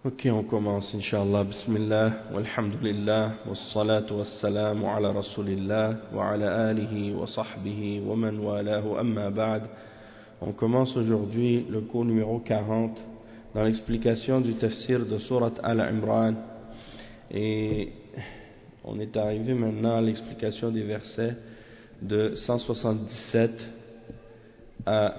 Ok, on commence, Inch'Allah. Bismillah, walhamdulillah, wassalatu wassalamu ala rasulillah, wa ala alihi wa sahbihi, wa man walahu, amma ba'd. On commence aujourd'hui le cours numéro 40 dans l'explication du tafsir de Surat Al-Imran. Et on est arrivé maintenant à l'explication des versets de 177 à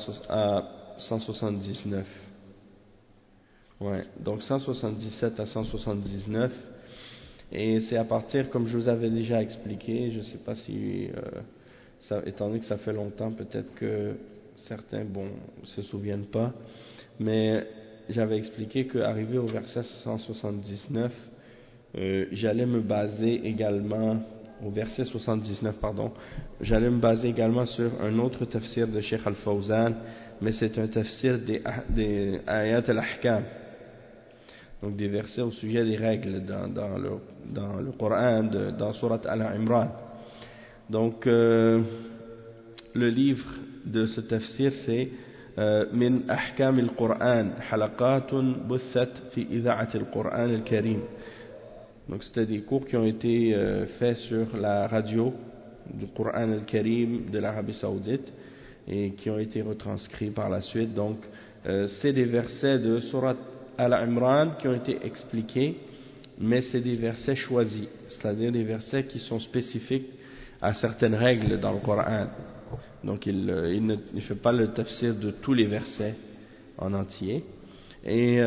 179. Ouais, donc 177 à 179, et c'est à partir, comme je vous avais déjà expliqué, je ne sais pas si, étant donné que ça fait longtemps, peut-être que certains, se souviennent pas, mais j'avais expliqué qu'arrivé au verset 179, j'allais me baser également, au verset 79, pardon, j'allais me baser également sur un autre tafsir de Cheikh Al-Fawzan, mais c'est un tafsir des ayat al-ahkam. Donc des versets au sujet des règles dans le Coran, dans Surat Al-Imran. Donc le livre de ce tafsir c'est Min Ahkam al-Quran, Halaqatun Buthat fi Idha'at al-Quran al-Karim. Donc c'était des cours qui ont été faits sur la radio du Coran al-Karim de l'Arabie Saoudite et qui ont été retranscrits par la suite. Donc c'est des versets de Surat Al-Imran qui ont été expliqués, mais c'est des versets choisis, c'est-à-dire des versets qui sont spécifiques à certaines règles dans le Coran. Donc il ne fait pas le tafsir de tous les versets en entier. Et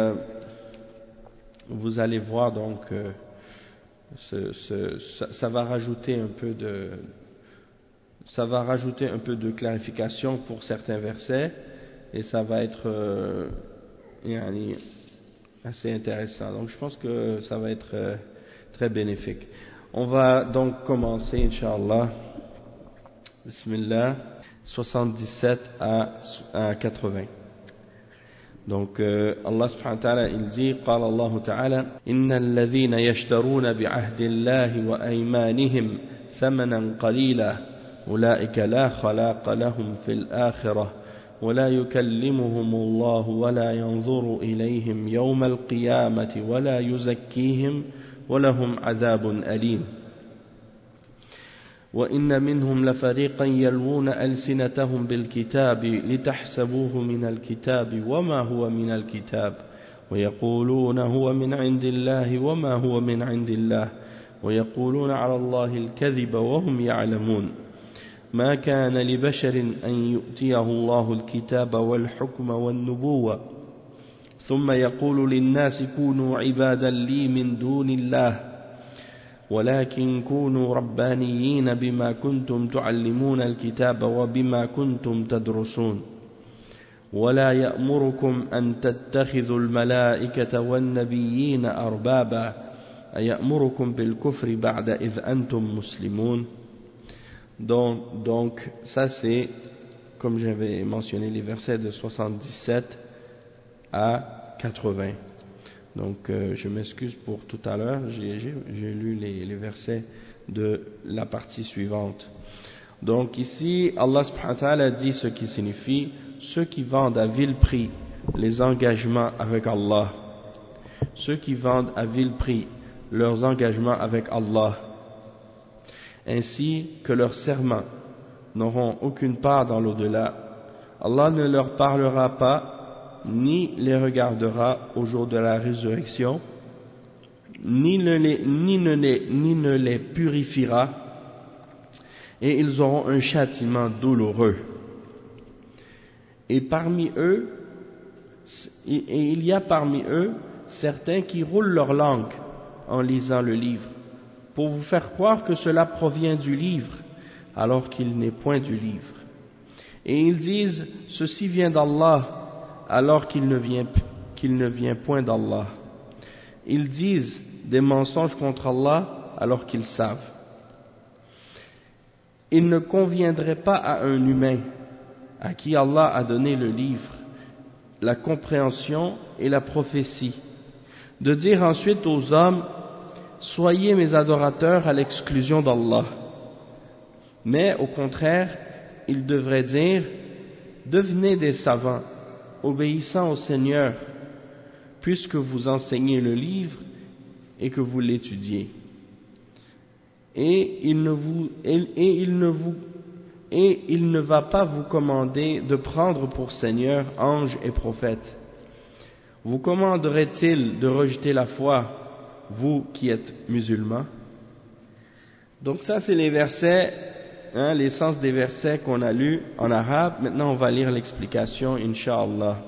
vous allez voir donc ça va rajouter un peu de clarification pour certains versets, et ça va être assez intéressant. Donc je pense que ça va être très bénéfique. On va donc commencer, Inch'Allah. Bismillah, 77 à 80. Donc Allah subhanahu wa ta'ala il dit, قال الله تعالى إن الذين يشترون بعهد الله وأيمانهم ثمنا قليلا أولئك لا خلاق لهم في الآخرة ولا يكلمهم الله ولا ينظر إليهم يوم القيامة ولا يزكيهم ولهم عذاب أليم وإن منهم لفريقا يلوون ألسنتهم بالكتاب لتحسبوه من الكتاب وما هو من الكتاب ويقولون هو من عند الله وما هو من عند الله ويقولون على الله الكذب وهم يعلمون ما كان لبشر أن يؤتيه الله الكتاب والحكم والنبوة ثم يقول للناس كونوا عبادا لي من دون الله ولكن كونوا ربانيين بما كنتم تعلمون الكتاب وبما كنتم تدرسون ولا يأمركم أن تتخذوا الملائكة والنبيين أربابا أيأمركم بالكفر بعد إذ أنتم مسلمون. Donc ça c'est, comme j'avais mentionné, les versets de 77 à 80. Donc je m'excuse pour tout à l'heure, j'ai lu les versets de la partie suivante. Donc ici Allah subhanahu wa ta'ala dit ce qui signifie ceux qui vendent à vil prix les engagements avec Allah, ceux qui vendent à vil prix leurs engagements avec Allah, ainsi que leurs serments n'auront aucune part dans l'au-delà. Allah ne leur parlera pas ni les regardera au jour de la résurrection, ni ne les purifiera, et ils auront un châtiment douloureux. Et il y a parmi eux certains qui roulent leur langue en lisant le livre, pour vous faire croire que cela provient du livre, alors qu'il n'est point du livre. Et ils disent, ceci vient d'Allah, alors qu'il ne vient point d'Allah. Ils disent des mensonges contre Allah, alors qu'ils savent. Il ne conviendrait pas à un humain, à qui Allah a donné le livre, la compréhension et la prophétie, de dire ensuite aux hommes, soyez mes adorateurs à l'exclusion d'Allah. Mais au contraire, ils devraient dire, devenez des savants, obéissant au Seigneur, puisque vous enseignez le livre et que vous l'étudiez. Et il ne va pas vous commander de prendre pour Seigneur anges et prophètes. Vous commanderait-il de rejeter la foi, vous qui êtes musulmans? Donc ça c'est les versets, l'essence des versets qu'on a lus en arabe. Maintenant on va lire l'explication, Inch'Allah.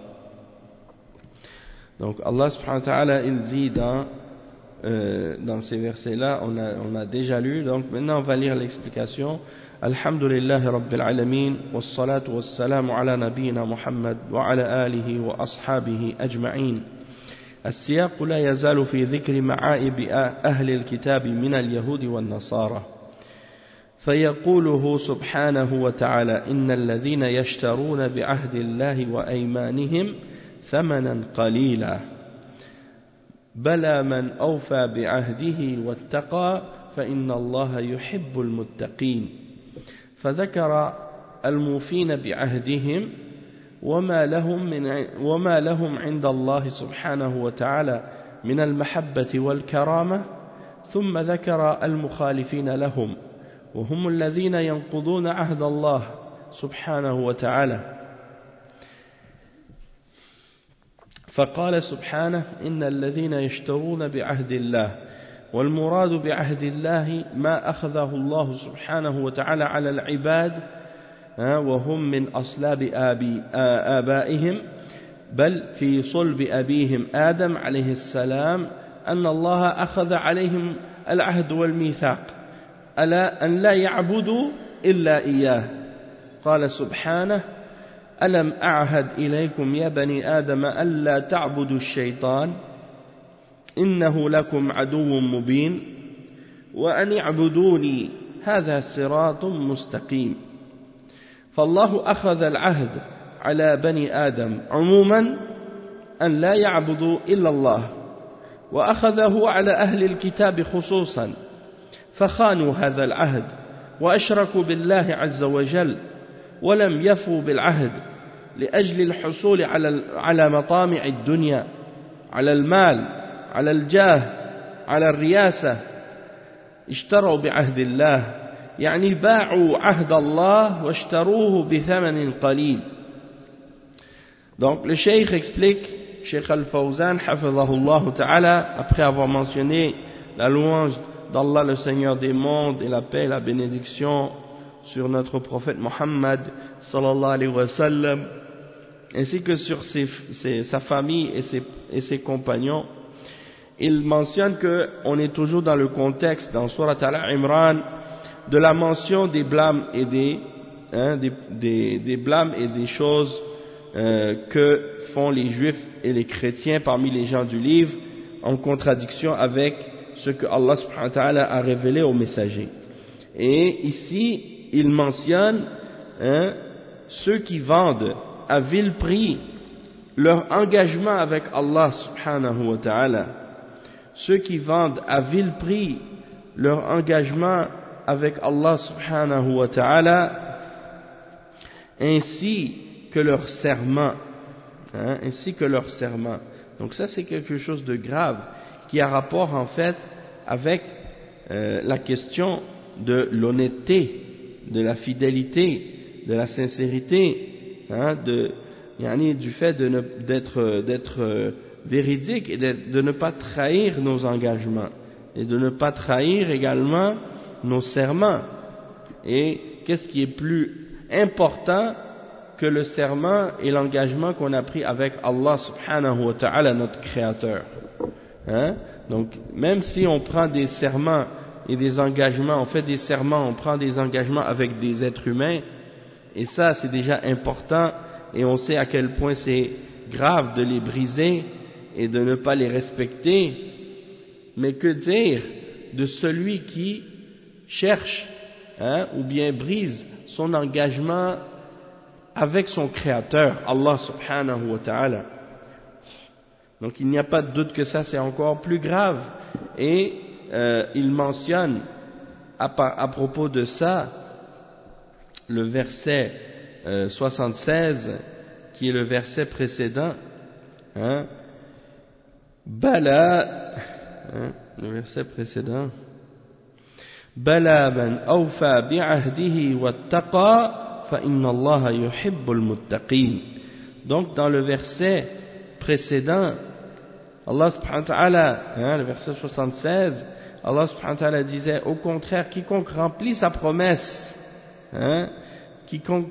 Donc Allah subhanahu wa ta'ala il dit dans ces versets-là, on a déjà lu, donc maintenant on va lire l'explication. Alhamdulillahi Rabbil Alamin, wassalatu wassalamu ala nabiyyina Muhammad wa ala alihi wa ashabihi ajma'in. السياق لا يزال في ذكر معائب أهل الكتاب من اليهود والنصارى فيقوله سبحانه وتعالى إن الذين يشترون بعهد الله وأيمانهم ثمنا قليلا بلى من أوفى بعهده واتقى فإن الله يحب المتقين فذكر الموفين بعهدهم وما لهم عند الله سبحانه وتعالى من المحبة والكرامة ثم ذكر المخالفين لهم وهم الذين ينقضون عهد الله سبحانه وتعالى فقال سبحانه إن الذين يشترون بعهد الله والمراد بعهد الله ما أخذه الله سبحانه وتعالى على العباد وهم من أصلاب آبائهم بل في صلب أبيهم آدم عليه السلام أن الله أخذ عليهم العهد والميثاق ألا أن لا يعبدوا إلا إياه قال سبحانه ألم أعهد إليكم يا بني آدم ألا تعبدوا الشيطان إنه لكم عدو مبين وأن اعبدوني هذا صراط مستقيم فالله أخذ العهد على بني آدم عموما أن لا يعبدوا إلا الله وأخذه على أهل الكتاب خصوصا فخانوا هذا العهد وأشركوا بالله عز وجل ولم يفوا بالعهد لأجل الحصول على مطامع الدنيا على المال على الجاه على الرياسة اشتروا بعهد الله يعني باعوا عهد الله واشتروه بثمن قليل. Donc le cheikh explique, Cheikh Al-Fawzan hafidhahullah ta'ala, après avoir mentionné la louange d'Allah le Seigneur des mondes et la paix et la bénédiction sur notre prophète Muhammad sallallahu alayhi wa sallam ainsi que sur sa famille et ses compagnons, il mentionne qu'on est toujours dans le contexte dans Surat Al-Imran de la mention des blâmes et des blâmes et des choses que font les juifs et les chrétiens parmi les gens du livre en contradiction avec ce que Allah subhanahu wa ta'ala a révélé aux messagers. Et ici il mentionne ceux qui vendent à vil prix leur engagement avec Allah subhanahu wa ta'ala, ceux qui vendent à vil prix leur engagement avec Allah subhanahu wa ta'ala, ainsi que leur serment, Donc ça c'est quelque chose de grave qui a rapport en fait avec la question de l'honnêteté, de la fidélité, de la sincérité, du fait d'être véridique et de ne pas trahir nos engagements et de ne pas trahir également nos serments. Et qu'est-ce qui est plus important que le serment et l'engagement qu'on a pris avec Allah subhanahu wa ta'ala, notre créateur? Donc même si on prend des serments et des engagements, on fait des serments, on prend des engagements avec des êtres humains, et ça c'est déjà important, et on sait à quel point c'est grave de les briser et de ne pas les respecter. Mais que dire de celui qui cherche ou bien brise son engagement avec son créateur, Allah subhanahu wa ta'ala? Donc il n'y a pas de doute que ça c'est encore plus grave. Et il mentionne à propos de ça le verset 76 qui est le verset précédent, Bala, le verset précédent. Bala man awfa bi'ahdihi wattaqa fa inna Allah yuhibbul muttaqin. Donc dans le verset précédent, Allah subhanahu wa ta'ala, le verset 76, Allah subhanahu wa ta'ala disait au contraire, quiconque remplit sa promesse, quiconque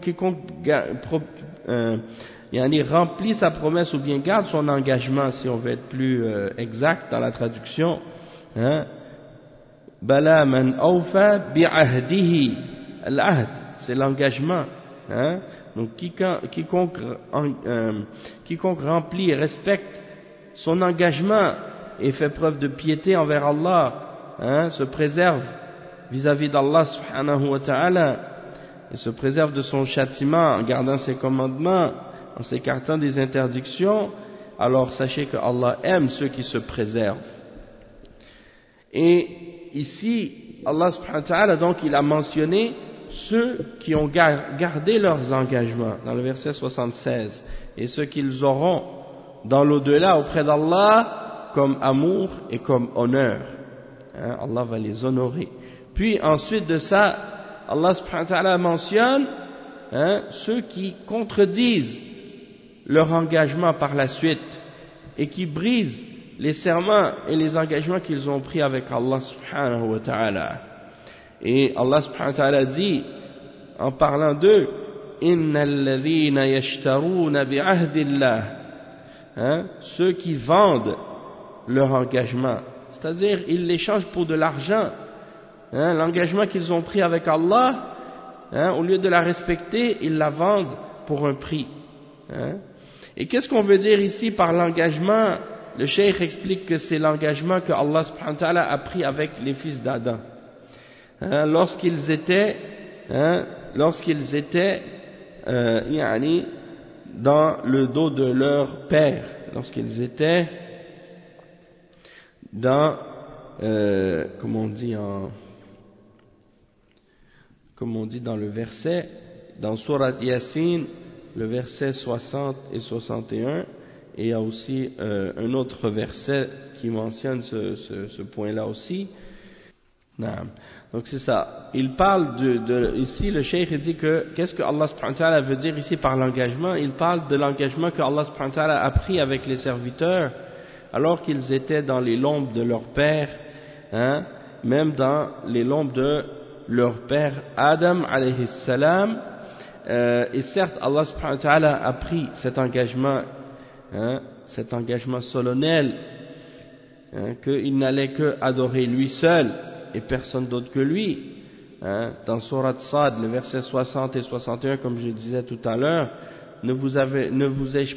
remplit sa promesse ou bien garde son engagement, si on veut être plus exact dans la traduction, Bala man awfa bi'ahdihi, l'ahd, c'est l'engagement, donc quiconque remplit et respecte son engagement et fait preuve de piété envers Allah, se préserve vis-à-vis d'Allah subhanahu wa ta'ala et se préserve de son châtiment en gardant ses commandements, en s'écartant des interdictions, alors sachez que Allah aime ceux qui se préservent. Et ici, Allah subhanahu wa ta'ala, donc il a mentionné ceux qui ont gardé leurs engagements dans le verset 76 et ceux qu'ils auront dans l'au-delà auprès d'Allah comme amour et comme honneur. Allah va les honorer. Puis ensuite de ça, Allah subhanahu wa ta'ala mentionne ceux qui contredisent leur engagement par la suite et qui brisent les serments et les engagements qu'ils ont pris avec Allah subhanahu wa ta'ala. Et Allah subhanahu wa ta'ala dit, en parlant d'eux, innal ladhina yashtaruna bi'ahdillah, ceux qui vendent leur engagement, c'est-à-dire ils l'échangent pour de l'argent, l'engagement qu'ils ont pris avec Allah, au lieu de la respecter, ils la vendent pour un prix. Et qu'est-ce qu'on veut dire ici par l'engagement? Le cheikh explique que c'est l'engagement que Allah subhanahu wa ta'ala a pris avec les fils d'Adam. Lorsqu'ils étaient dans le dos de leur père, lorsqu'ils étaient dans comme on dit dans le verset, dans Surat Yasin, le verset 60 et 61, et il y a aussi un autre verset qui mentionne ce point-là aussi. Donc c'est ça. Il parle ici, le cheikh dit que, qu'est-ce que Allah subhanahu wa ta'ala veut dire ici par l'engagement? Il parle de l'engagement que Allah subhanahu wa ta'ala a pris avec les serviteurs, alors qu'ils étaient dans les lombes de leur père, même dans les lombes de leur père Adam alayhi salam, et certes Allah subhanahu wa ta'ala a pris cet engagement solennel, qu'il n'allait que adorer lui seul et personne d'autre que lui. Dans Surat Sad, le verset 60 et 61, comme je disais tout à l'heure, n'avais-je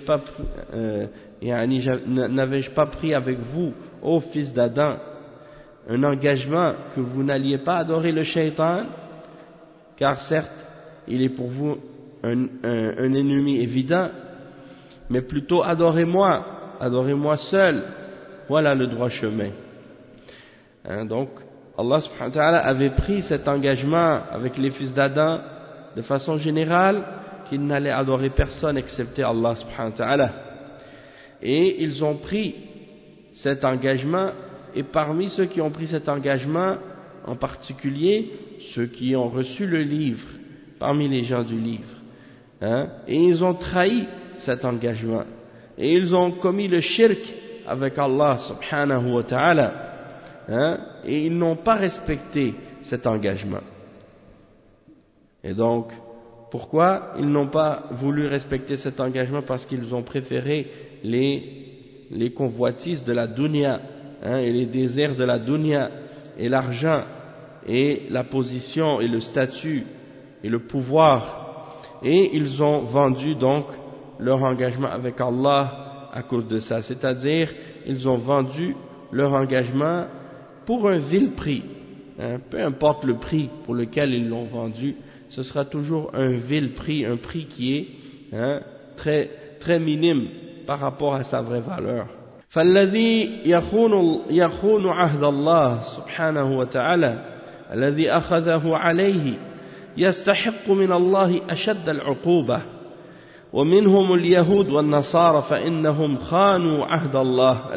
pas pris avec vous, ô fils d'Adam, un engagement que vous n'alliez pas adorer le shaitan, car certes, il est pour vous un ennemi évident, mais plutôt adorez-moi seul, voilà le droit chemin. Donc, Allah subhanahu wa ta'ala avait pris cet engagement avec les fils d'Adam de façon générale, qu'ils n'allaient adorer personne excepté Allah subhanahu wa ta'ala. Et ils ont pris cet engagement, et parmi ceux qui ont pris cet engagement, en particulier ceux qui ont reçu le livre, parmi les gens du livre, et ils ont trahi cet engagement, et ils ont commis le shirk avec Allah subhanahu wa ta'ala, et ils n'ont pas respecté cet engagement. Et donc, pourquoi ils n'ont pas voulu respecter cet engagement? Parce qu'ils ont préféré les convoitises de la dunya, et les désirs de la dunya, et l'argent, et la position, et le statut, et le pouvoir, et ils ont vendu donc leur engagement avec Allah à cause de ça, c'est-à-dire ils ont vendu leur engagement pour un vil prix, peu importe le prix pour lequel ils l'ont vendu, ce sera toujours un vil prix, un prix qui est très, très minime par rapport à sa vraie valeur. فالذي يخون عهد الله سبحانه وتعالى الذي أخذه عليه يستحق من الله أشد العقوبة ومنهم اليهود والنصارى فإنهم خانوا عهد الله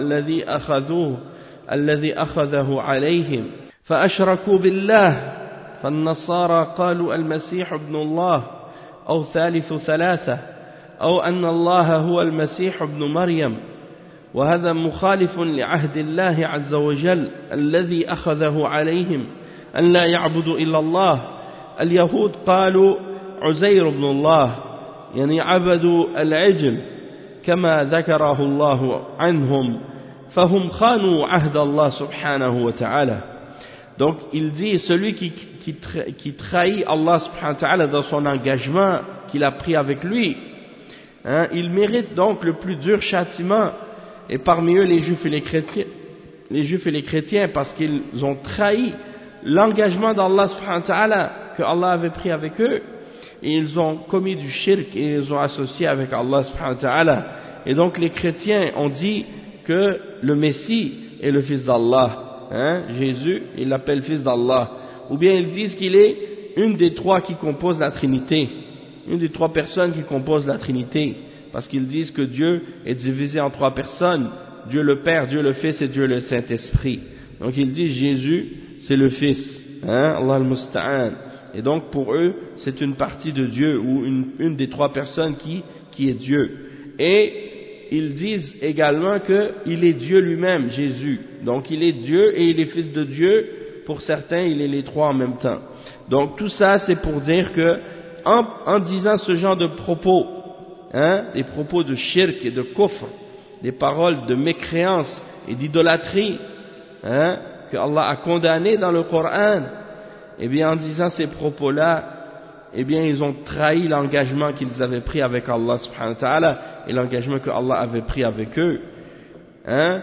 الذي أخذه عليهم فأشركوا بالله فالنصارى قالوا المسيح ابن الله أو ثالث ثلاثة أو أن الله هو المسيح ابن مريم وهذا مخالف لعهد الله عز وجل الذي أخذه عليهم أن لا يعبدوا إلا الله. اليهود قالوا عزير ابن الله يعني عبدوا العجل كما ذكره الله عنهم فهم خانوا عهد الله سبحانه وتعالى. Donc il dit celui qui trahit Allah subhanahu wa ta'ala dans son engagement qu'il a pris avec lui, hein, il mérite donc le plus dur châtiment, et parmi eux les juifs et les chrétiens parce qu'ils ont trahi l'engagement d'Allah subhanahu wa ta'ala que Allah avait pris avec eux, et ils ont commis du shirk et ils ont associé avec Allah subhanahu wa ta'ala. Et donc les chrétiens ont dit que le Messie est le fils d'Allah, hein, Jésus, ils l'appellent fils d'Allah, ou bien ils disent qu'il est une des trois qui composent la Trinité, une des trois personnes qui composent la Trinité, parce qu'ils disent que Dieu est divisé en trois personnes, Dieu le Père, Dieu le Fils et Dieu le Saint-Esprit. Donc ils disent Jésus c'est le Fils, hein, Allah al-Musta'an, et donc pour eux c'est une partie de Dieu ou une des trois personnes qui est Dieu. Et ils disent également qu'il est Dieu lui-même, Jésus. Donc il est Dieu et il est fils de Dieu. Pour certains, il est les trois en même temps. Donc tout ça, c'est pour dire que, en disant ce genre de propos, hein, des propos de shirk et de kufr, des paroles de mécréance et d'idolâtrie, hein, que Allah a condamné dans le Coran, eh bien en disant ces propos-là, eh bien ils ont trahi l'engagement qu'ils avaient pris avec Allah subhanahu wa ta'ala et l'engagement que Allah avait pris avec eux, hein.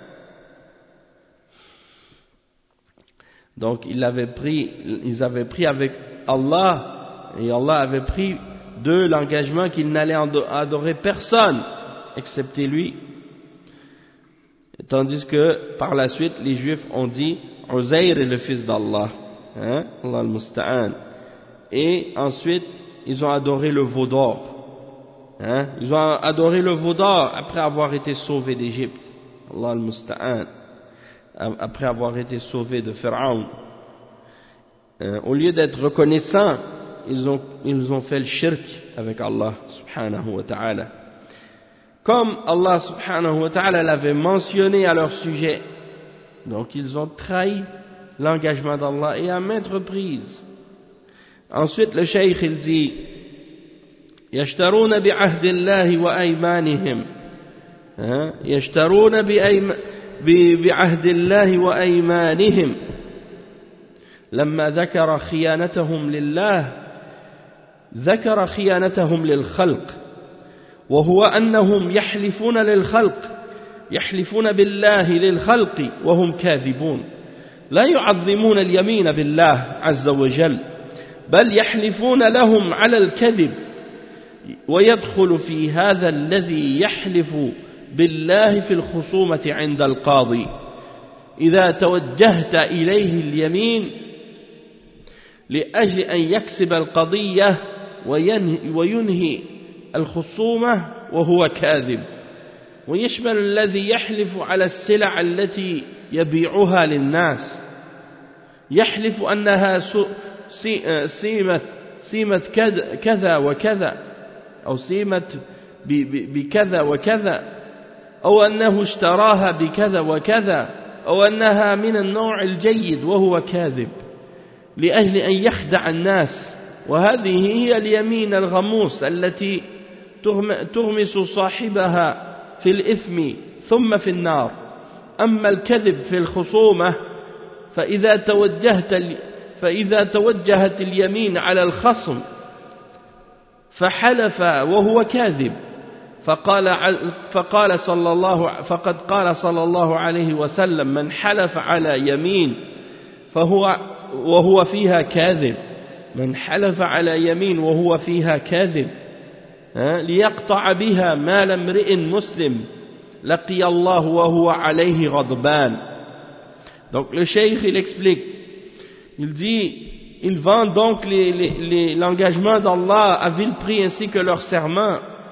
Donc ils avaient pris avec Allah, et Allah avait pris d'eux l'engagement qu'ils n'allaient adorer personne excepté lui, tandis que par la suite les Juifs ont dit Uzair est le fils d'Allah, hein, Allah al-Musta'an. Et ensuite, ils ont adoré le veau d'or. Hein? Ils ont adoré le veau d'or après avoir été sauvés d'Égypte. Allah al-Musta'an. Après avoir été sauvés de Pharaon. Au lieu d'être reconnaissants, ils ont fait le shirk avec Allah subhanahu wa ta'ala. Comme Allah subhanahu wa ta'ala l'avait mentionné à leur sujet. Donc ils ont trahi l'engagement d'Allah et à maintes reprises. Ensuite, le cheikh il dit يشترون بعهد الله وأيمانهم يشترون بعهد الله وأيمانهم لما ذكر خيانتهم لله ذكر خيانتهم للخلق وهو أنهم يحلفون للخلق يحلفون بالله للخلق وهم كاذبون لا يعظمون اليمين بالله عز وجل بل يحلفون لهم على الكذب ويدخل في هذا الذي يحلف بالله في الخصومة عند القاضي إذا توجهت إليه اليمين لأجل أن يكسب القضية وينهي الخصومة وهو كاذب ويشمل الذي يحلف على السلع التي يبيعها للناس يحلف أنها سيمة كذا وكذا أو سيمة بكذا وكذا أو أنه اشتراها بكذا وكذا أو أنها من النوع الجيد وهو كاذب لأجل أن يخدع الناس وهذه هي اليمين الغموس التي تغمس صاحبها في الإثم ثم في النار أما الكذب في الخصومة فإذا توجهت اليمين على الخصم فحلف وهو كاذب فقد قال صلى الله عليه وسلم من حلف على يمين وهو فيها كاذب من حلف على يمين وهو فيها كاذب ليقطع بها مال امرئ مسلم لقي الله وهو عليه غضبان. Donc le cheikh il explique, il dit ils vendent donc l'engagement d'Allah à vil prix ainsi que leur serment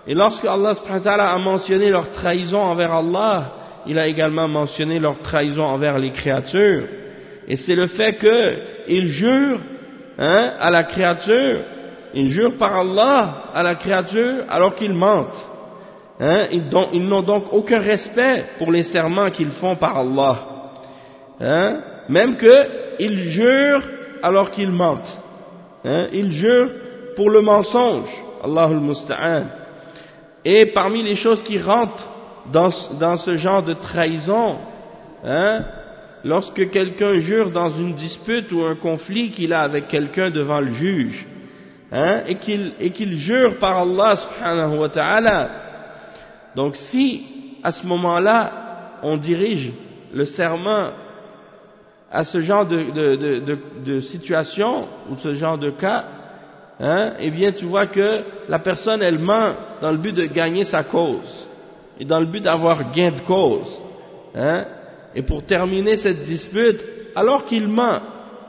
Et lorsque Allah subhanahu wa ta'ala a mentionné leur trahison envers Allah, il a également mentionné leur trahison envers les créatures. Et c'est le fait qu'ils jurent à la créature, ils jurent par Allah à la créature alors qu'ils mentent. Ils n'ont donc aucun respect pour les serments qu'ils font par Allah. Même qu'ils jurent alors qu'ils mentent. Ils jurent pour le mensonge. Allahul Musta'an. Et parmi les choses qui rentrent dans ce genre de trahison, lorsque quelqu'un jure dans une dispute ou un conflit qu'il a avec quelqu'un devant le juge, et qu'il jure par Allah subhanahu wa ta'ala, donc si à ce moment-là on dirige le serment à ce genre de situation ou ce genre de cas, eh bien tu vois que la personne elle ment dans le but de gagner sa cause et dans le but d'avoir gain de cause, et pour terminer cette dispute alors qu'il ment.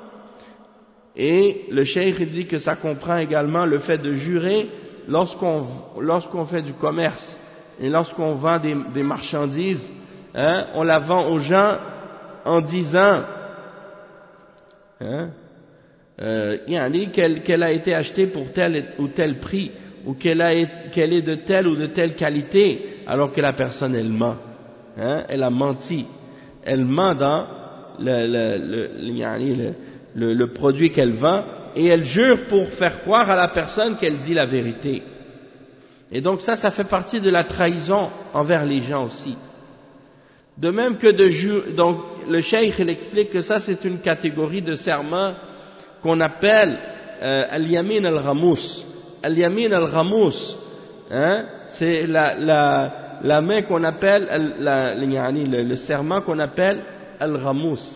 Et le cheikh dit que ça comprend également le fait de jurer lorsqu'on fait du commerce et lorsqu'on vend des marchandises, on la vend aux gens en disant qu'elle a été achetée pour tel ou tel prix, ou qu'elle est de telle ou de telle qualité, alors que la personne elle ment, elle a menti, elle ment dans le produit qu'elle vend, et elle jure pour faire croire à la personne qu'elle dit la vérité. Et donc ça fait partie de la trahison envers les gens aussi. De même que donc le cheikh il explique que ça c'est une catégorie de serment qu'on appelle al-yamin al-ghamous. Al-yamin al-ghamous, c'est la main qu'on appelle le serment qu'on appelle al-ghamous.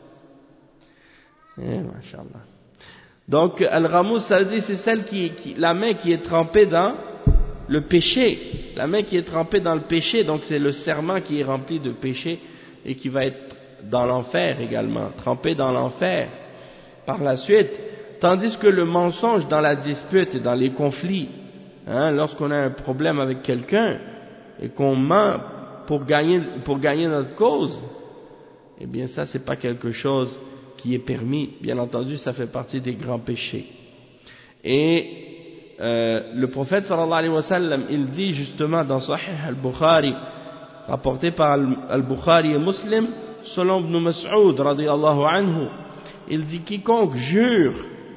Masha'Allah. Donc al-ghamous, ça veut dire c'est celle la main qui est trempée dans le péché, la main qui est trempée dans le péché, donc c'est le serment qui est rempli de péché et qui va être dans l'enfer également, trempé dans l'enfer par la suite. Tandis que le mensonge dans la dispute et dans les conflits, lorsqu'on a un problème avec quelqu'un et qu'on ment pour gagner notre cause, eh bien ça c'est pas quelque chose qui est permis. Bien entendu, ça fait partie des grands péchés. Et le prophète sallallahu alayhi wa sallam, il dit justement dans Sahih al-Bukhari, rapporté par al-Bukhari et Muslim, selon Ibn Mas'ud radiyallahu anhu, il dit quiconque jure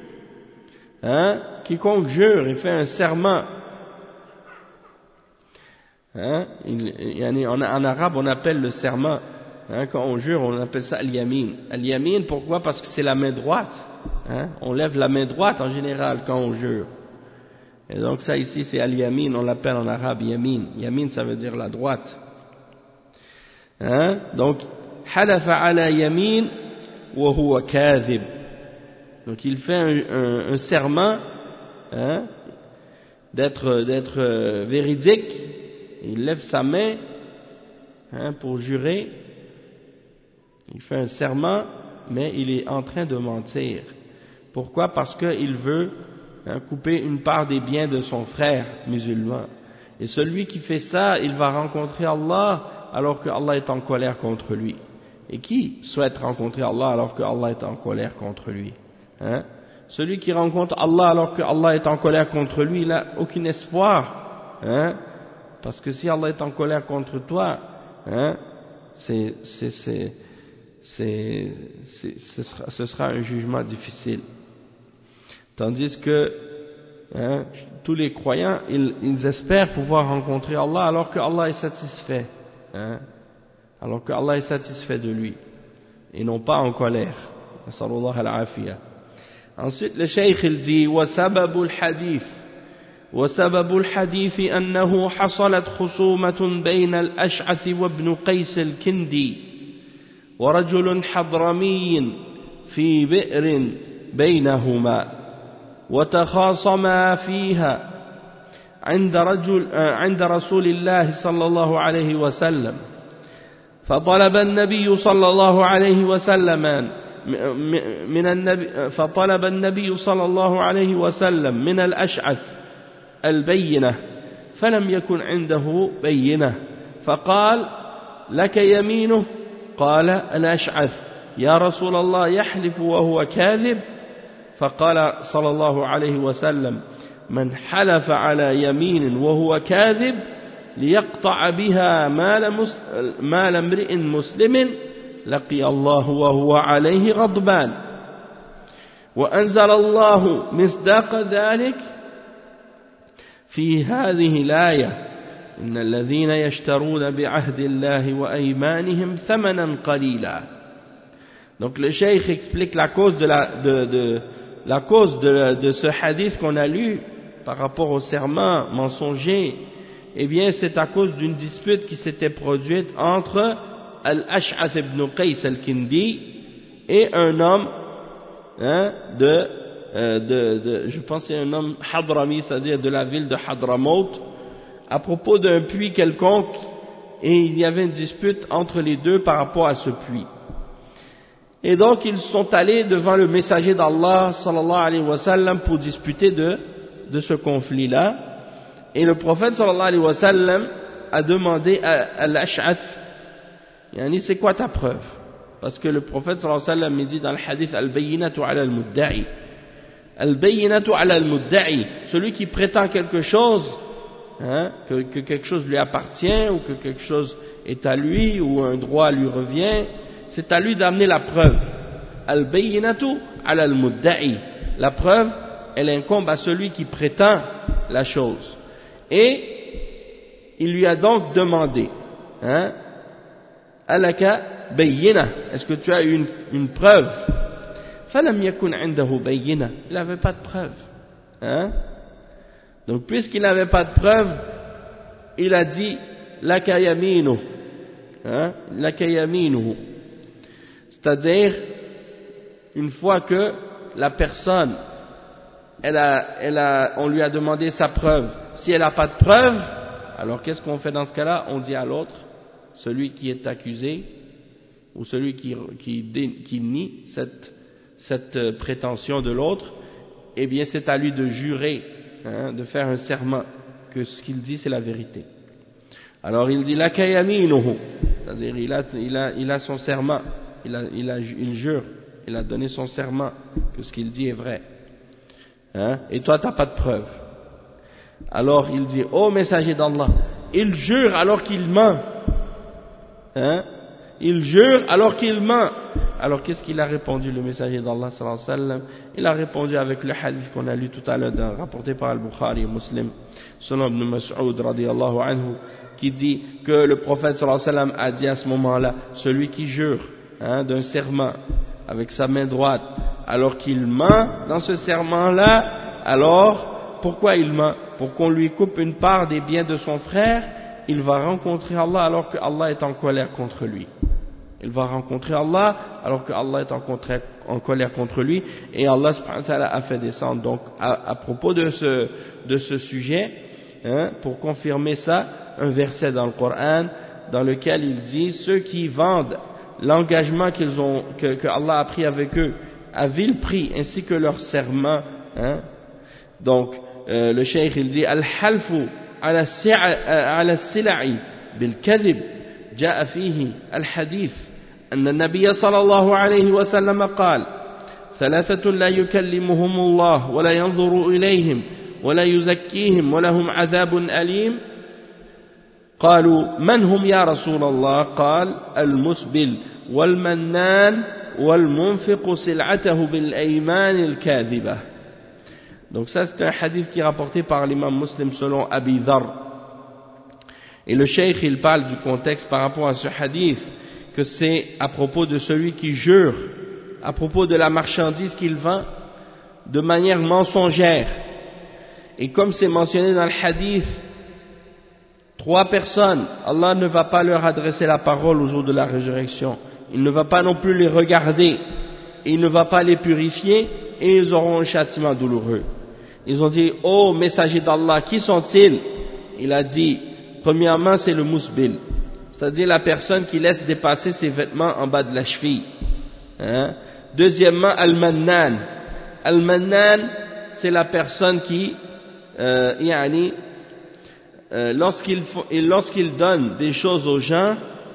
et fait un serment, en arabe on appelle le serment, quand on jure on appelle ça al-yamin. Al-yamin, pourquoi? Parce que c'est la main droite, on lève la main droite en général quand on jure. Et donc ça ici c'est al-yamin, on l'appelle en arabe yamin. Yamin ça veut dire la droite. Donc halafa ala yamin wa huwa kadhib. Donc il fait un serment d'être véridique. Il lève sa main pour jurer. Il fait un serment, mais il est en train de mentir. Pourquoi? Parce qu'il veut couper une part des biens de son frère musulman. Et celui qui fait ça, il va rencontrer Allah alors que Allah est en colère contre lui. Et qui souhaite rencontrer Allah alors que Allah est en colère contre lui? Celui qui rencontre Allah alors que Allah est en colère contre lui, il n'a aucun espoir. Parce que si Allah est en colère contre toi, ce sera un jugement difficile. Tandis que tous les croyants, ils espèrent pouvoir rencontrer Allah alors que Allah est satisfait. Alors que Allah est satisfait de lui. Et non pas en colère. Sallallahu al-afiyah. Ensuite, le cheikh il dit وسبب الحديث أنه حصلت خصومة بين الأشعث وابن قيس الكندي ورجل حضرمي في بئر بينهما وتخاصما فيها عند رسول الله صلى الله عليه وسلم فطلب النبي صلى الله عليه وسلم من الأشعث البينة فلم يكن عنده بينة فقال لك يمينه قال الأشعث يا رسول الله يحلف وهو كاذب فقال صلى الله عليه وسلم من حلف على يمين وهو كاذب ليقطع بها مال امرئ مسلم لقي الله وهو عليه غضبان وأنزل الله مصداق ذلك في هذه الآية إن الذين يشترون بعهد الله وأيمانهم ثمنا قليلا. Donc le cheikh explique la cause de ce hadith qu'on a lu par rapport au serment mensonger. Eh bien c'est à cause d'une dispute qui s'était produite entre Al-Ash'ath ibn Qais al-Kindi et un homme je pense c'est un homme Hadrami, c'est-à-dire de la ville de Hadramaut, à propos d'un puits quelconque, et il y avait une dispute entre les deux par rapport à ce puits. Et donc ils sont allés devant le messager d'Allah sallallahu alayhi wa sallam pour discuter de ce conflit-là, et le prophète sallallahu alayhi wa sallam a demandé à Al-Ash'ath, yani c'est quoi ta preuve? Parce que le prophète sallallahu alayhi wa sallam dit dans le hadith al-bayyinatu ala al-mudda'i, al-bayyinatu ala al-mudda'i, celui qui prétend quelque chose, que quelque chose lui appartient ou que quelque chose est à lui ou un droit lui revient, c'est à lui d'amener la preuve. Al-bayyinatu ala al-mudda'i, la preuve elle incombe à celui qui prétend la chose. Et il lui a donc demandé, alaka bayyina, est-ce que tu as une preuve? Falam yakun indahu bayyina, il n'avait pas de preuve. Donc puisqu'il n'avait pas de preuve, il a dit laka yaminuhu, laka yaminuhu, c'est-à-dire une fois que la personne on lui a demandé sa preuve, si elle n'a pas de preuve, alors qu'est-ce qu'on fait dans ce cas-là? On dit à l'autre, celui qui est accusé ou celui qui nie cette prétention de l'autre, eh bien c'est à lui de jurer, de faire un serment que ce qu'il dit c'est la vérité. Alors il dit laka yaminuhu, c'est-à-dire il a son serment, il jure, il a donné son serment que ce qu'il dit est vrai. Et toi t'as pas de preuve. Alors il dit ô messager d'Allah, il jure alors qu'il ment. Il jure alors qu'il ment. Alors qu'est-ce qu'il a répondu le messager d'Allah sallallahu alayhi wa sallam? Il a répondu avec le hadith qu'on a lu tout à l'heure, rapporté par Al-Bukhari et Muslim, selon Ibn Mas'ud radiyallahu anhu, qui dit que le prophète sallallahu alayhi wa sallam a dit à ce moment-là, celui qui jure d'un serment avec sa main droite alors qu'il ment dans ce serment-là, alors pourquoi il ment? Pour qu'on lui coupe une part des biens de son frère, il va rencontrer Allah alors que Allah est en colère contre lui. Il va rencontrer Allah alors que Allah est en colère contre lui, et Allah subhanahu wa ta'ala a fait descendre donc à propos de ce sujet, pour confirmer ça, un verset dans le Coran dans lequel il dit ceux qui vendent l'engagement que Allah a pris avec eux à vil prix ainsi que leur serment, donc le cheikh il dit al-halfu ala as-sila'i bil-kadhib جاء فيه الحديث أن النبي صلى الله عليه وسلم قال ثلاثة لا يكلمهم الله ولا ينظر إليهم ولا يزكيهم ولهم عذاب أليم قالوا من هم يا رسول الله قال المسبل والمنان والمنفق سلعته بالأيمان الكاذبة. Donc ça c'est un hadith qui est rapporté par l'imam Muslim selon Abi Dharr. Et le cheikh il parle du contexte par rapport à ce hadith, que c'est à propos de celui qui jure à propos de la marchandise qu'il vend de manière mensongère. Et comme c'est mentionné dans le hadith, 3 personnes, Allah ne va pas leur adresser la parole au jour de la résurrection, il ne va pas non plus les regarder, et il ne va pas les purifier, et ils auront un châtiment douloureux. Ils ont dit, ô messager d'Allah, qui sont-ils? Il a dit, premièrement c'est le musbil, c'est-à-dire la personne qui laisse dépasser ses vêtements en bas de la cheville. Deuxièmement, al-mannan. Al-mannan, c'est la personne qui lorsqu'il donne des choses aux gens,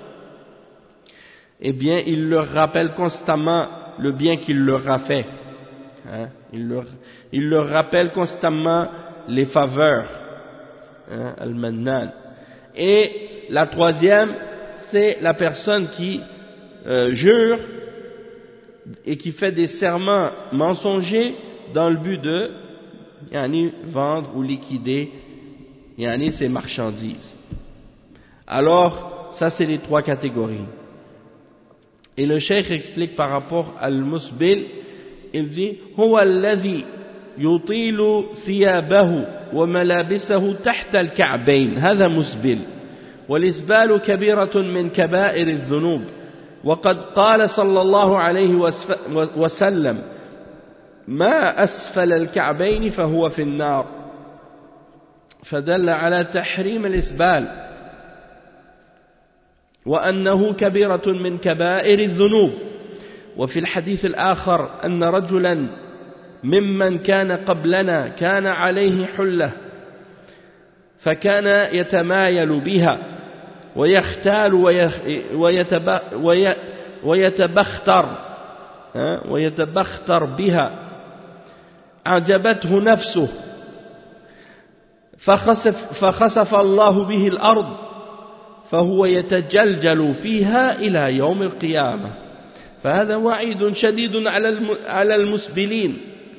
eh bien, il leur rappelle constamment le bien qu'il leur a fait. Hein? Il leur rappelle constamment les faveurs. Hein? Al-Mannan. Et la troisième, c'est la personne qui jure et qui fait des serments mensongers dans le but de vendre ou liquider ses marchandises. Alors, ça c'est les trois catégories. Et le cheikh explique par rapport à al-musbil, il dit هو الذي يطيل ثيابه وملابسه تحت الكعبين هذا مسبل والإسبال كبيرة من كبائر الذنوب وقد قال صلى الله عليه وسلم ما أسفل الكعبين فهو في النار فدل على تحريم الإسبال وأنه كبيرة من كبائر الذنوب. وفي الحديث الآخر أن رجلا ممن كان قبلنا كان عليه حلة فكان يتمايل بها ويختال ويتبختر بها أعجبته نفسه فخسف الله به الأرض فهو يتجلجل فيها إلى يوم القيامة. فهذا وعيد شديد على المسبلين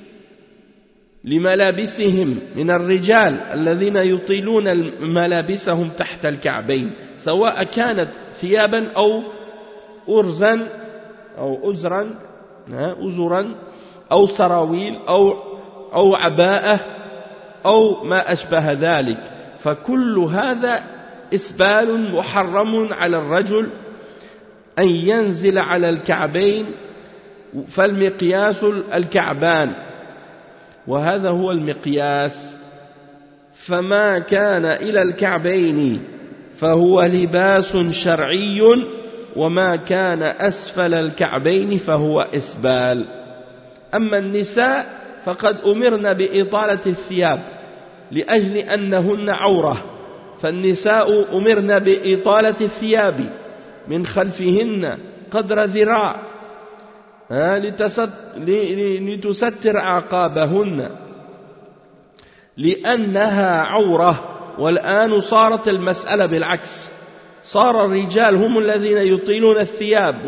لملابسهم من الرجال الذين يطيلون ملابسهم تحت الكعبين سواء كانت ثيابا أو أرزا أو أزرا أو سراويل أو عباءة أو ما أشبه ذلك. فكل هذا إسبال محرم على الرجل أن ينزل على الكعبين فالمقياس الكعبان وهذا هو المقياس فما كان إلى الكعبين فهو لباس شرعي وما كان أسفل الكعبين فهو إسبال. أما النساء فقد أمرن بإطالة الثياب لأجل أنهن عورة فالنساء أمرن بإطالة الثياب من خلفهن قدر ذراع لتستر أعقابهن لأنها عورة. والآن صارت المسألة بالعكس صار الرجال هم الذين يطيلون الثياب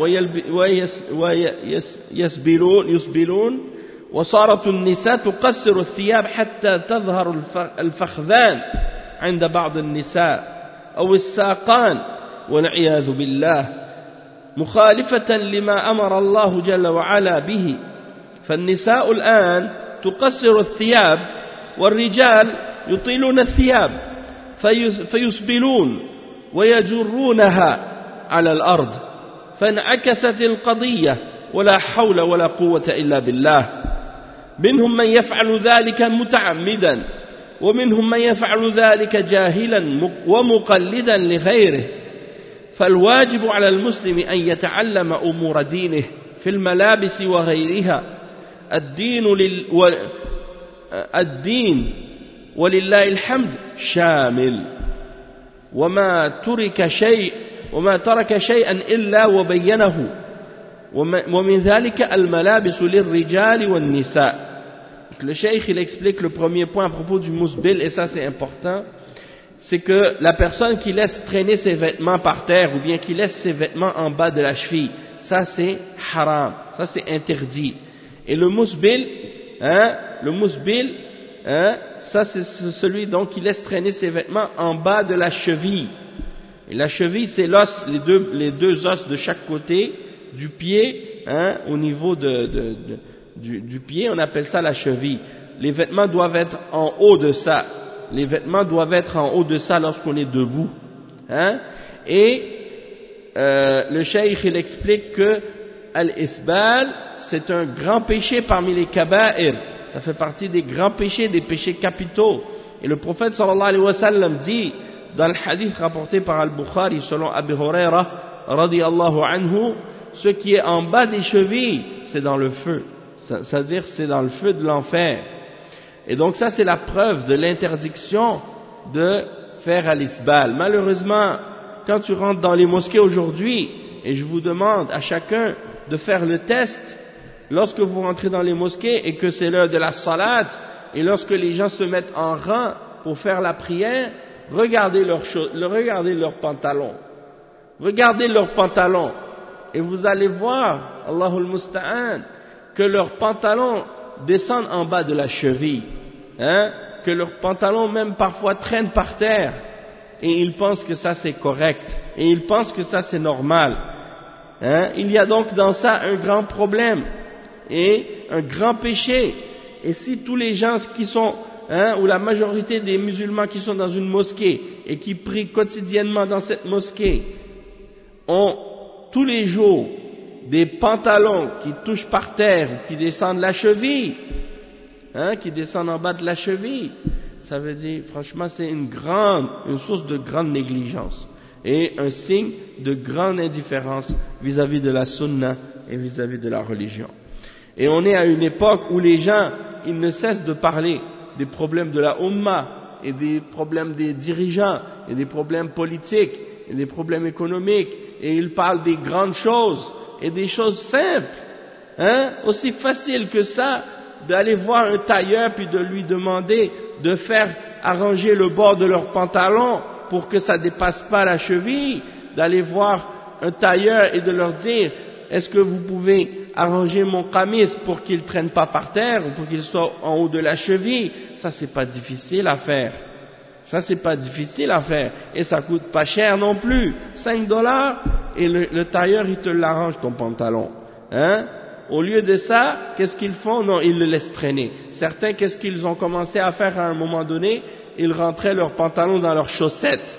ويسبلون وصارت النساء تقصر الثياب حتى تظهر الفخذان عند بعض النساء أو الساقان والعياذ بالله مخالفة لما أمر الله جل وعلا به. فالنساء الآن تقصر الثياب والرجال يطيلون الثياب فيسبلون ويجرونها على الأرض فانعكست القضية ولا حول ولا قوة إلا بالله. منهم من يفعل ذلك متعمدا ومنهم من يفعل ذلك جاهلا ومقلدا لغيره. فالواجب على المسلم أن يتعلم أمور دينه في الملابس وغيرها. الدين ولله الحمد شامل وما ترك شيئا إلا وبينه ومن ذلك الملابس للرجال والنساء. Le cheikh il explique le premier point à propos du musbil et ça c'est important, c'est que la personne qui laisse traîner ses vêtements par terre ou bien qui laisse ses vêtements en bas de la cheville, ça c'est haram, ça c'est interdit. Et le musbil, ça c'est celui donc qui laisse traîner ses vêtements en bas de la cheville. Et la cheville c'est l'os, les deux os de chaque côté du pied, au niveau du pied, on appelle ça la cheville. Les vêtements doivent être en haut de ça. Les vêtements doivent être en haut de ça lorsqu'on est debout. Et le cheikh il explique que al-isbal c'est un grand péché parmi les kaba'ir. Ça fait partie des grands péchés, des péchés capitaux. Et le prophète sallallahu alayhi wa sallam dit dans le hadith rapporté par Al-Bukhari selon Abu Huraira radiyallahu anhu, ce qui est en bas des chevilles c'est dans le feu, c'est-à-dire c'est dans le feu de l'enfer. Et donc ça c'est la preuve de l'interdiction de faire à l'isbal. Malheureusement, quand tu rentres dans les mosquées aujourd'hui, et je vous demande à chacun de faire le test, lorsque vous rentrez dans les mosquées et que c'est l'heure de la salat, et lorsque les gens se mettent en rang pour faire la prière, regardez leurs pantalons. Regardez leurs pantalons. Et vous allez voir, Allahul Musta'an, que leurs pantalons descendent en bas de la cheville. Que leurs pantalons même parfois traînent par terre. Et ils pensent que ça c'est correct. Et ils pensent que ça c'est normal. Il y a donc dans ça un grand problème. Et un grand péché. Et si tous les gens qui sont, ou la majorité des musulmans qui sont dans une mosquée et qui prient quotidiennement dans cette mosquée, ont tous les jours des pantalons qui touchent par terre, qui descendent la cheville, qui descendent en bas de la cheville, ça veut dire, franchement, c'est une source de grande négligence et un signe de grande indifférence vis-à-vis de la sunna et vis-à-vis de la religion. Et on est à une époque où les gens, ils ne cessent de parler des problèmes de la Ummah et des problèmes des dirigeants et des problèmes politiques et des problèmes économiques, et ils parlent des grandes choses et des choses simples, aussi faciles que ça, d'aller voir un tailleur puis de lui demander de faire arranger le bord de leur pantalon pour que ça dépasse pas la cheville, d'aller voir un tailleur et de leur dire est-ce que vous pouvez arranger mon qamis pour qu'il traîne pas par terre ou pour qu'il soit en haut de la cheville. Ça c'est pas difficile à faire. Ça c'est pas difficile à faire et ça coûte pas cher non plus. $5 et le tailleur il te l'arrange ton pantalon. Au lieu de ça, qu'est-ce qu'ils font? Non, ils le laissent traîner. Certains, qu'est-ce qu'ils ont commencé à faire à un moment donné? Ils rentraient leurs pantalons dans leurs chaussettes,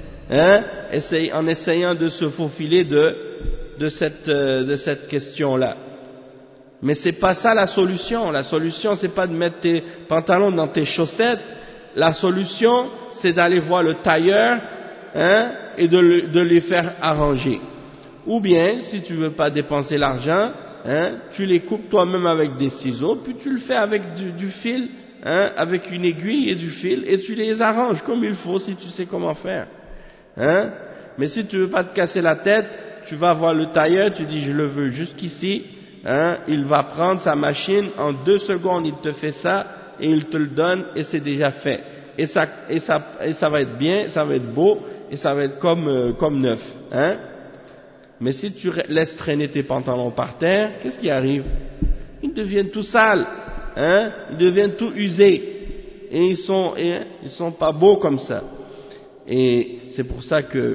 en essayant de se faufiler de cette question-là. Mais c'est pas ça la solution. La solution, c'est pas de mettre tes pantalons dans tes chaussettes. La solution, c'est d'aller voir le tailleur, et de les faire arranger. Ou bien, si tu veux pas dépenser l'argent, tu les coupes toi-même avec des ciseaux, puis tu le fais avec du fil, avec une aiguille et du fil, et tu les arranges comme il faut si tu sais comment faire. Mais si tu veux pas te casser la tête, tu vas voir le tailleur, tu dis je le veux jusqu'ici, il va prendre sa machine, en 2 secondes il te fait ça, et il te le donne, et c'est déjà fait. Et ça va être bien, ça va être beau, et ça va être comme neuf. Mais si tu laisses traîner tes pantalons par terre, qu'est-ce qui arrive? Ils deviennent tout sales, ils deviennent tout usés, et ils sont pas beaux comme ça. Et c'est pour ça que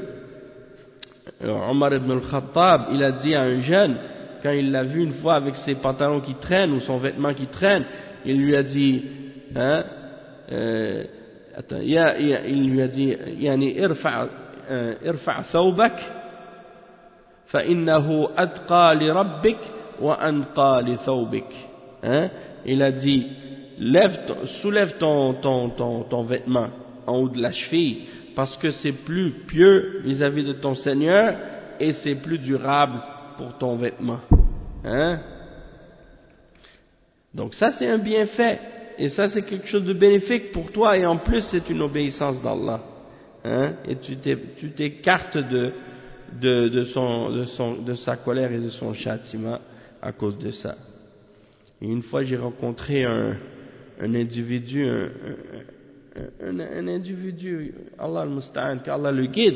Omar ibn al-Khattab, il a dit à un jeune, quand il l'a vu une fois avec ses pantalons qui traînent ou son vêtement qui traîne, il lui a dit, il lui a dit, yani irfa' thawbak فإنه أتقى لربك وأنقى لثوبك. Il a dit, soulève ton vêtement en haut de la cheville, parce que c'est plus pieux vis-à-vis de ton Seigneur et c'est plus durable pour ton vêtement. Donc ça c'est un bienfait, et ça c'est quelque chose de bénéfique pour toi, et en plus c'est une obéissance d'Allah. Et tu t'écartes de sa colère et de son châtiment à cause de ça. Et une fois j'ai rencontré un individu, un individu, Allah al-Musta'an, qu'Allah le guide,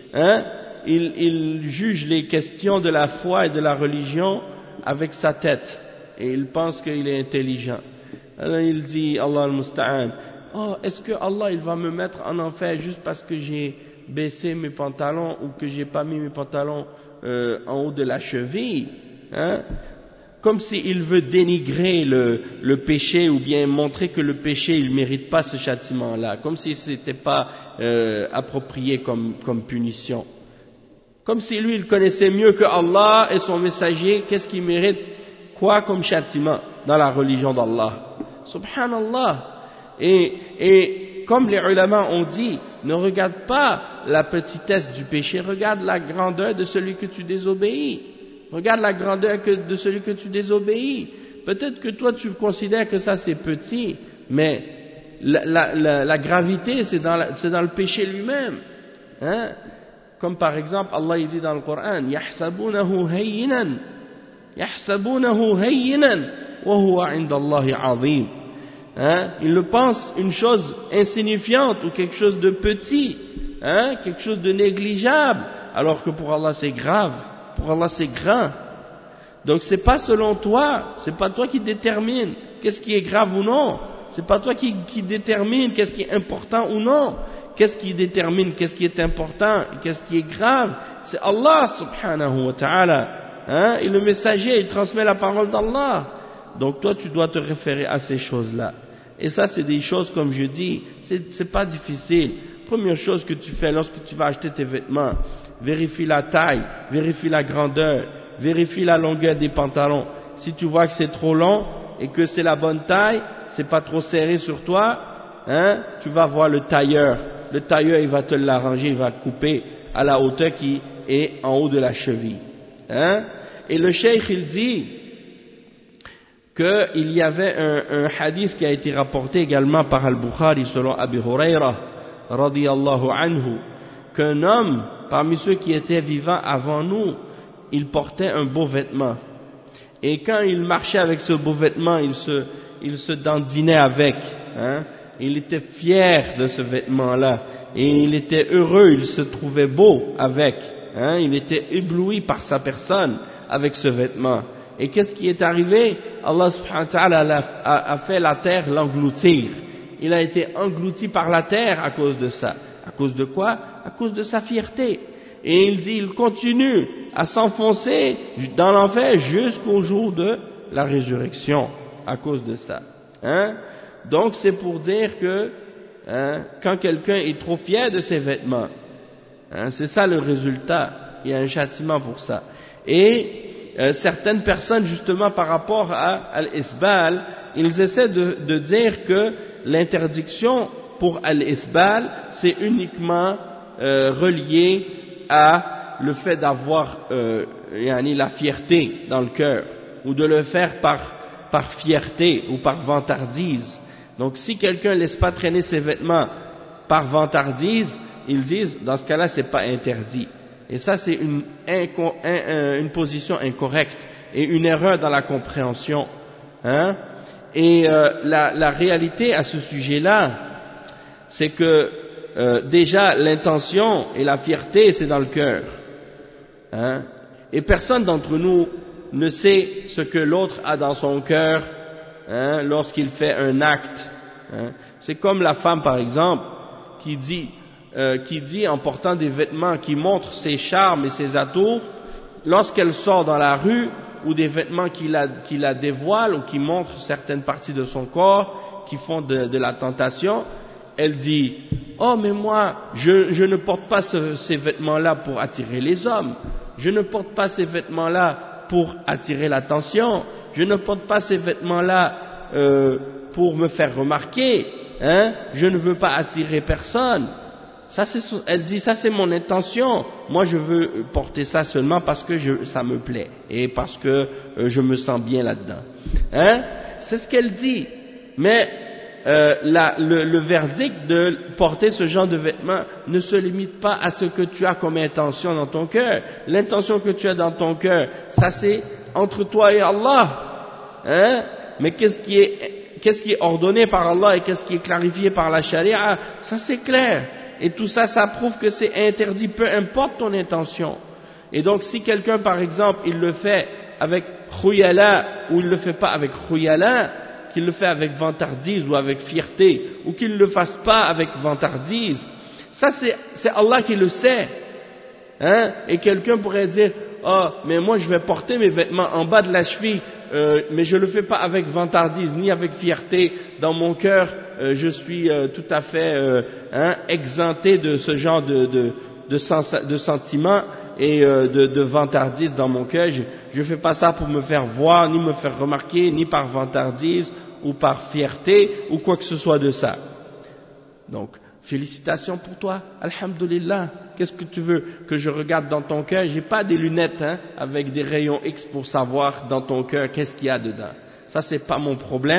il juge les questions de la foi et de la religion avec sa tête, et il pense qu'il est intelligent. Alors il dit, Allah al-Musta'an, est-ce que Allah il va me mettre en enfer juste parce que j'ai baissé mes pantalons ou que j'ai pas mis mes pantalons en haut de la cheville, comme s'il veut dénigrer le péché, ou bien montrer que le péché il mérite pas ce châtiment-là, comme si c'était pas approprié comme punition, comme si lui il connaissait mieux que Allah et son messager qu'est-ce qui mérite quoi comme châtiment dans la religion d'Allah. Subhanallah. Et comme les ulama ont dit, ne regarde pas la petitesse du péché, regarde la grandeur de celui que tu désobéis. Regarde la grandeur de celui que tu désobéis. Peut-être que toi tu considères que ça c'est petit, mais la gravité, c'est dans le péché lui-même. Hein? Comme par exemple, Allah il dit dans le Coran, يَحْسَبُونَهُ هَيِّنًا وَهُوَ عِنْدَ اللَّهِ عَظِيمٌ. Hein? Ils le pensent une chose insignifiante ou quelque chose de petit, hein? Quelque chose de négligeable, alors que pour Allah c'est grave, pour Allah c'est grand. Donc c'est pas selon toi, c'est pas toi qui détermine qu'est-ce qui est grave ou non, c'est pas toi qui détermine qu'est-ce qui est important ou non, qu'est-ce qui détermine qu'est-ce qui est important et qu'est-ce qui est grave, c'est Allah subhanahu wa ta'ala, hein? Et le messager il transmet la parole d'Allah, donc toi tu dois te référer à ces choses-là. Et ça c'est des choses, comme je dis, c'est pas difficile. Première chose que tu fais lorsque tu vas acheter tes vêtements, vérifie la taille, vérifie la grandeur, vérifie la longueur des pantalons. Si tu vois que c'est trop long et que c'est la bonne taille, c'est pas trop serré sur toi, hein, tu vas voir le tailleur. Le tailleur il va te l'arranger, il va couper à la hauteur qui est en haut de la cheville. Hein. Et le cheikh il dit qu'il y avait un hadith qui a été rapporté également par Al-Bukhari selon Abi Huraira radiyallahu anhu, qu'un homme parmi ceux qui étaient vivants avant nous, il portait un beau vêtement, et quand il marchait avec ce beau vêtement, il se dandinait avec, hein, il était fier de ce vêtement-là, et il était heureux, il se trouvait beau avec, hein, il était ébloui par sa personne avec ce vêtement. Et qu'est-ce qui est arrivé? Allah subhanahu wa ta'ala a fait la terre l'engloutir. Il a été englouti par la terre à cause de ça. À cause de quoi? À cause de sa fierté. Et il dit, il continue à s'enfoncer dans l'enfer jusqu'au jour de la résurrection à cause de ça. Hein? Donc c'est pour dire que quand quelqu'un est trop fier de ses vêtements, hein, c'est ça le résultat. Il y a un châtiment pour ça. Et certaines personnes, justement par rapport à l'isbal, ils essaient de dire que l'interdiction pour al-isbal, c'est uniquement relié à le fait d'avoir la fierté dans le cœur, ou de le faire par fierté ou par vantardise. Donc si quelqu'un ne laisse pas traîner ses vêtements par vantardise, ils disent, dans ce cas-là, c'est pas interdit. Et ça, c'est une position incorrecte et une erreur dans la compréhension. Hein? Et la réalité à ce sujet-là, c'est que déjà l'intention et la fierté, c'est dans le cœur. Hein? Et personne d'entre nous ne sait ce que l'autre a dans son cœur, hein, lorsqu'il fait un acte. Hein? C'est comme la femme, par exemple, qui dit en portant des vêtements qui montrent ses charmes et ses atours, lorsqu'elle sort dans la rue, ou des vêtements qui la dévoilent ou qui montrent certaines parties de son corps, qui font de la tentation, elle dit, oh mais moi, je ne porte pas ces vêtements-là pour attirer les hommes, je ne porte pas ces vêtements-là pour attirer l'attention, je ne porte pas ces vêtements-là pour me faire remarquer, hein, je ne veux pas attirer personne. Ça, elle dit, ça c'est mon intention. Moi je veux porter ça seulement parce que ça me plaît et parce que je me sens bien là-dedans. Hein? C'est ce qu'elle dit. Mais le verdict de porter ce genre de vêtements ne se limite pas à ce que tu as comme intention dans ton cœur. L'intention que tu as dans ton cœur, ça c'est entre toi et Allah. Hein? Mais qu'est-ce qui est ordonné par Allah et qu'est-ce qui est clarifié par la charia, ça c'est clair. Et tout ça, ça prouve que c'est interdit, peu importe ton intention. Et donc, si quelqu'un, par exemple, il le fait avec khuyala, ou il le fait pas avec khuyala, qu'il le fait avec vantardise ou avec fierté, ou qu'il ne le fasse pas avec vantardise, ça c'est Allah qui le sait. Hein? Et quelqu'un pourrait dire, oh, mais moi je vais porter mes vêtements en bas de la cheville, mais je le fais pas avec vantardise ni avec fierté. Dans mon cœur, je suis tout à fait exempté de ce genre de sentiments et de vantardise dans mon cœur. Je fais pas ça pour me faire voir, ni me faire remarquer, ni par vantardise ou par fierté ou quoi que ce soit de ça. Donc, félicitations pour toi, alhamdulillah. Qu'est-ce que tu veux que je regarde dans ton cœur? J'ai pas des lunettes avec des rayons X pour savoir dans ton cœur qu'est-ce qu'il y a dedans. Ça c'est pas mon problème.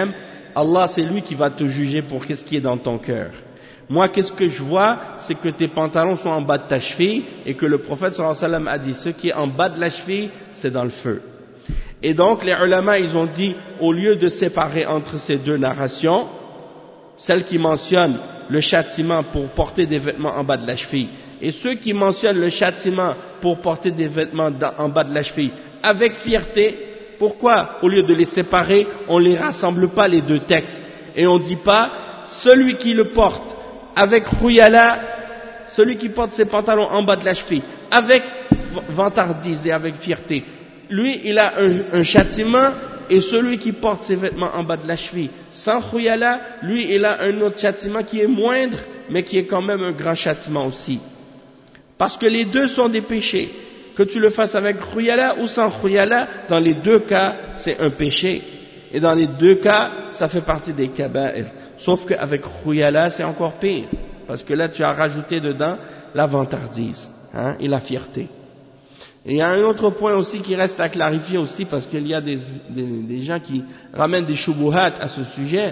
Allah c'est lui qui va te juger pour qu'est-ce qui est dans ton cœur. Moi qu'est-ce que je vois, c'est que tes pantalons sont en bas de ta cheville et que le prophète sallallahu alayhi wa sallam a dit ce qui est en bas de la cheville c'est dans le feu. Et donc les ulama ils ont dit au lieu de séparer entre ces deux narrations, celle qui mentionne le châtiment pour porter des vêtements en bas de la cheville et ceux qui mentionnent le châtiment pour porter des vêtements en bas de la cheville avec fierté, pourquoi au lieu de les séparer on les rassemble pas les deux textes et on dit pas celui qui le porte avec khuyala, celui qui porte ses pantalons en bas de la cheville avec vantardise et avec fierté, lui il a un châtiment, et celui qui porte ses vêtements en bas de la cheville sans khuyala, lui il a un autre châtiment qui est moindre mais qui est quand même un grand châtiment aussi, parce que les deux sont des péchés, que tu le fasses avec khuyala ou sans khuyala, dans les deux cas c'est un péché, et dans les deux cas ça fait partie des kaba'ir, sauf qu'avec khuyala c'est encore pire, parce que là tu as rajouté dedans la vantardise et la fierté. Et il y a un autre point aussi qui reste à clarifier aussi, parce qu'il y a des gens qui ramènent des shubuhat à ce sujet,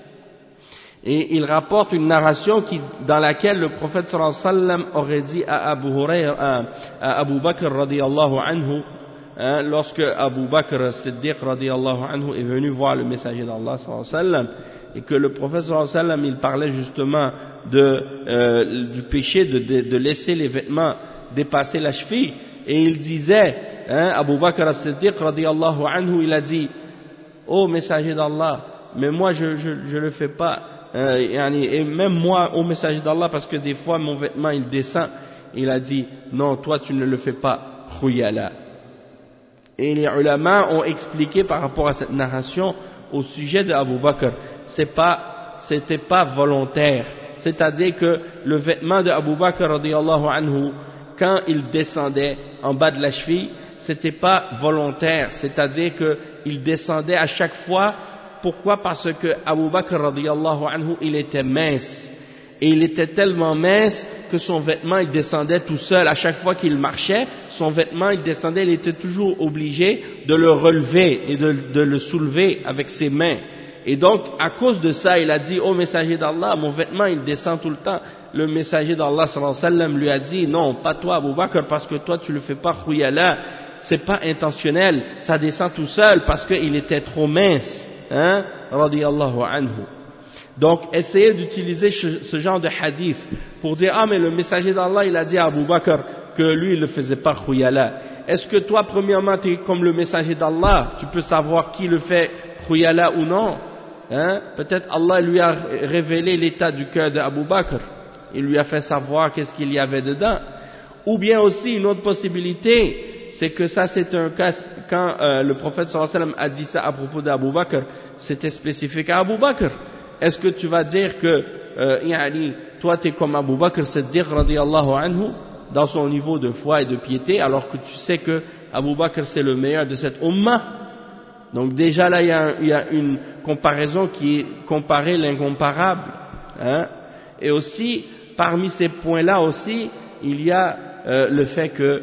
et ils rapportent une narration dans laquelle le prophète sallallahu alayhi wa sallam aurait dit à Abu Bakr radiyallahu anhu, lorsque Abu Bakr Siddiq radiyallahu anhu est venu voir le messager d'Allah sallallahu alayhi wa sallam, et que le prophète sallallahu alayhi wa sallam il parlait justement du péché de laisser les vêtements dépasser la cheville, et il disait, Abu Bakr as-Siddiq radiyallahu anhu, il a dit, ô messager d'Allah, mais moi je le fais pas, et même moi ô messager d'Allah, parce que des fois mon vêtement il descend, il a dit, non toi tu ne le fais pas, khuyala. Et les ulama ont expliqué par rapport à cette narration au sujet de Abu Bakr, c'était pas volontaire, c'est-à-dire que le vêtement de Abu Bakr radiyallahu anhu, quand il descendait en bas de la cheville, c'était pas volontaire, c'est-à-dire qu'il descendait à chaque fois. Pourquoi? Parce que Abu Bakr radiyallahu anhu, il était mince, et il était tellement mince que son vêtement il descendait tout seul. À chaque fois qu'il marchait, son vêtement il descendait, il était toujours obligé de le relever et de le soulever avec ses mains. Et donc, à cause de ça, il a dit, ô messager d'Allah, mon vêtement il descend tout le temps. Le messager d'Allah sallallahu alayhi wa sallam lui a dit, non, pas toi Abu Bakr, parce que toi tu le fais pas khuyala, c'est pas intentionnel, ça descend tout seul parce qu'il était trop mince, radiyallahu anhu. Donc, essayez d'utiliser ce genre de hadith pour dire, ah mais le messager d'Allah il a dit à Abu Bakr que lui il le faisait pas khuyala. Est-ce que toi premièrement tu es comme le messager d'Allah, tu peux savoir qui le fait khuyala ou non? Peut-être Allah lui a révélé l'état du cœur d'Abu Bakr, il lui a fait savoir qu'est-ce qu'il y avait dedans. Ou bien aussi une autre possibilité, c'est que ça c'est un cas, quand le prophète sallallahu alayhi wa sallam a dit ça à propos d'Abu Bakr, c'était spécifique à Abu Bakr. Est-ce que tu vas dire que toi tu es comme Abu Bakr Siddiq radiyallahu anhu dans son niveau de foi et de piété, alors que tu sais que Abu Bakr c'est le meilleur de cette ummah? Donc déjà là il y a une comparaison qui est comparer l'incomparable, et aussi parmi ces points-là aussi il y a le fait que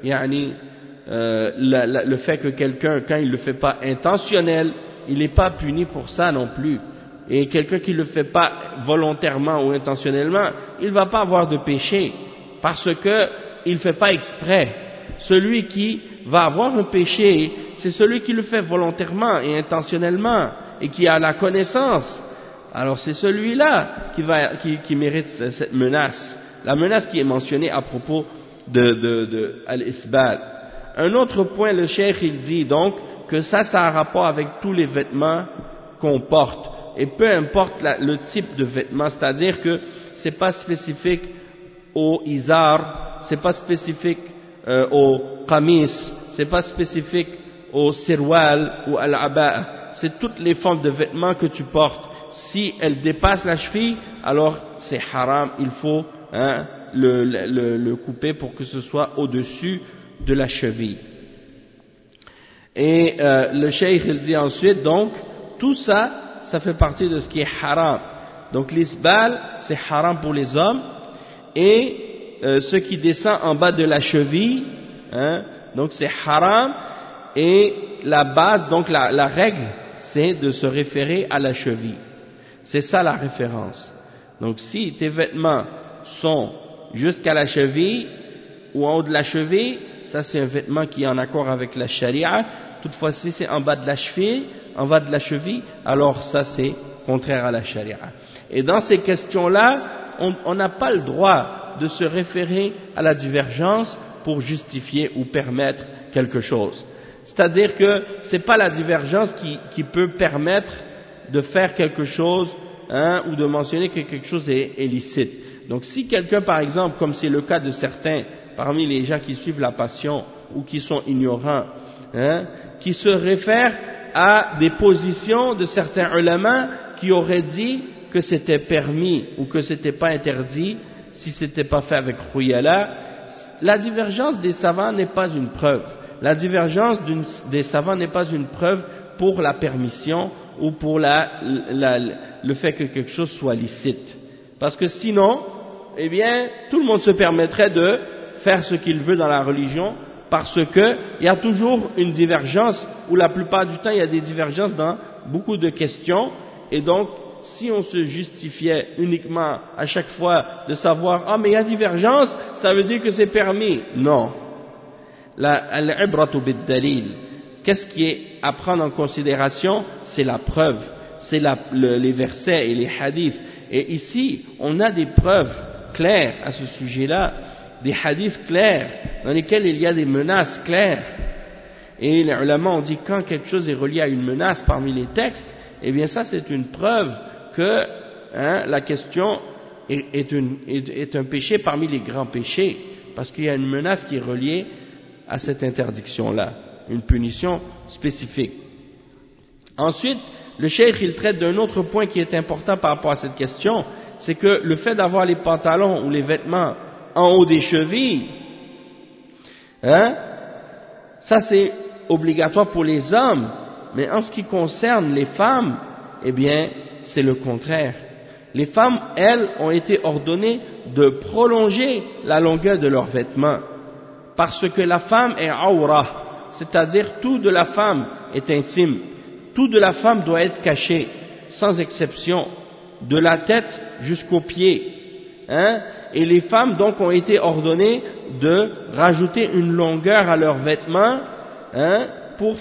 le fait que quelqu'un quand il le fait pas intentionnel, il n'est pas puni pour ça non plus. Et quelqu'un qui le fait pas volontairement ou intentionnellement, il va pas avoir de péché parce que il fait pas exprès. Celui qui va avoir un péché, c'est celui qui le fait volontairement et intentionnellement et qui a la connaissance. Alors c'est celui-là qui mérite cette menace, la menace qui est mentionnée à propos de al-isbal. Un autre point, le cheikh il dit donc que ça a un rapport avec tous les vêtements qu'on porte, et peu importe le type de vêtement, c'est-à-dire que c'est pas spécifique au izar, c'est pas spécifique au qamis, c'est pas spécifique au sirwal ou à l'aba, c'est toutes les formes de vêtements que tu portes. Si elles dépassent la cheville, alors c'est haram, il faut le couper pour que ce soit au-dessus de la cheville. Et le cheikh il dit ensuite, donc tout ça, ça fait partie de ce qui est haram. Donc l'isbal, c'est haram pour les hommes, et ce qui descend en bas de la cheville, donc c'est haram, et la base, donc la règle, c'est de se référer à la cheville. C'est ça la référence. Donc si tes vêtements sont jusqu'à la cheville ou en haut de la cheville, ça c'est un vêtement qui est en accord avec la charia. Toutefois si c'est en bas de la cheville, alors ça c'est contraire à la charia. Et dans ces questions-là, on n'a pas le droit de se référer à la divergence pour justifier ou permettre quelque chose. C'est-à-dire que c'est pas la divergence qui peut permettre de faire quelque chose, ou de mentionner que quelque chose est licite. Donc si quelqu'un, par exemple, comme c'est le cas de certains parmi les gens qui suivent la passion ou qui sont ignorants, qui se réfèrent à des positions de certains ulama qui auraient dit que c'était permis ou que c'était pas interdit si c'était pas fait avec khuyala, la divergence des savants n'est pas une preuve. La divergence des savants n'est pas une preuve pour la permission ou pour le fait que quelque chose soit licite. Parce que sinon, eh bien, tout le monde se permettrait de faire ce qu'il veut dans la religion, parce que il y a toujours une divergence, ou la plupart du temps il y a des divergences dans beaucoup de questions, et donc si on se justifiait uniquement à chaque fois de savoir mais il y a divergence, ça veut dire que c'est permis. Non. Al-ibratu bid-dalil. Qu'est-ce qui est à prendre en considération? C'est la preuve, c'est les versets et les hadiths. Et ici, on a des preuves claires à ce sujet-là, des hadiths clairs dans lesquels il y a des menaces claires. Et les ulama ont dit quand quelque chose est relié à une menace parmi les textes, eh bien ça c'est une preuve que la question est un péché parmi les grands péchés, parce qu'il y a une menace qui est reliée à cette interdiction-là, une punition spécifique. Ensuite, le cheikh il traite d'un autre point qui est important par rapport à cette question, c'est que le fait d'avoir les pantalons ou les vêtements en haut des chevilles, ça c'est obligatoire pour les hommes, mais en ce qui concerne les femmes, eh bien c'est le contraire. Les femmes, elles, ont été ordonnées de prolonger la longueur de leurs vêtements, parce que la femme est awra, c'est-à-dire tout de la femme est intime, tout de la femme doit être caché, sans exception, de la tête jusqu'aux pieds. Et les femmes donc ont été ordonnées de rajouter une longueur à leurs vêtements, pour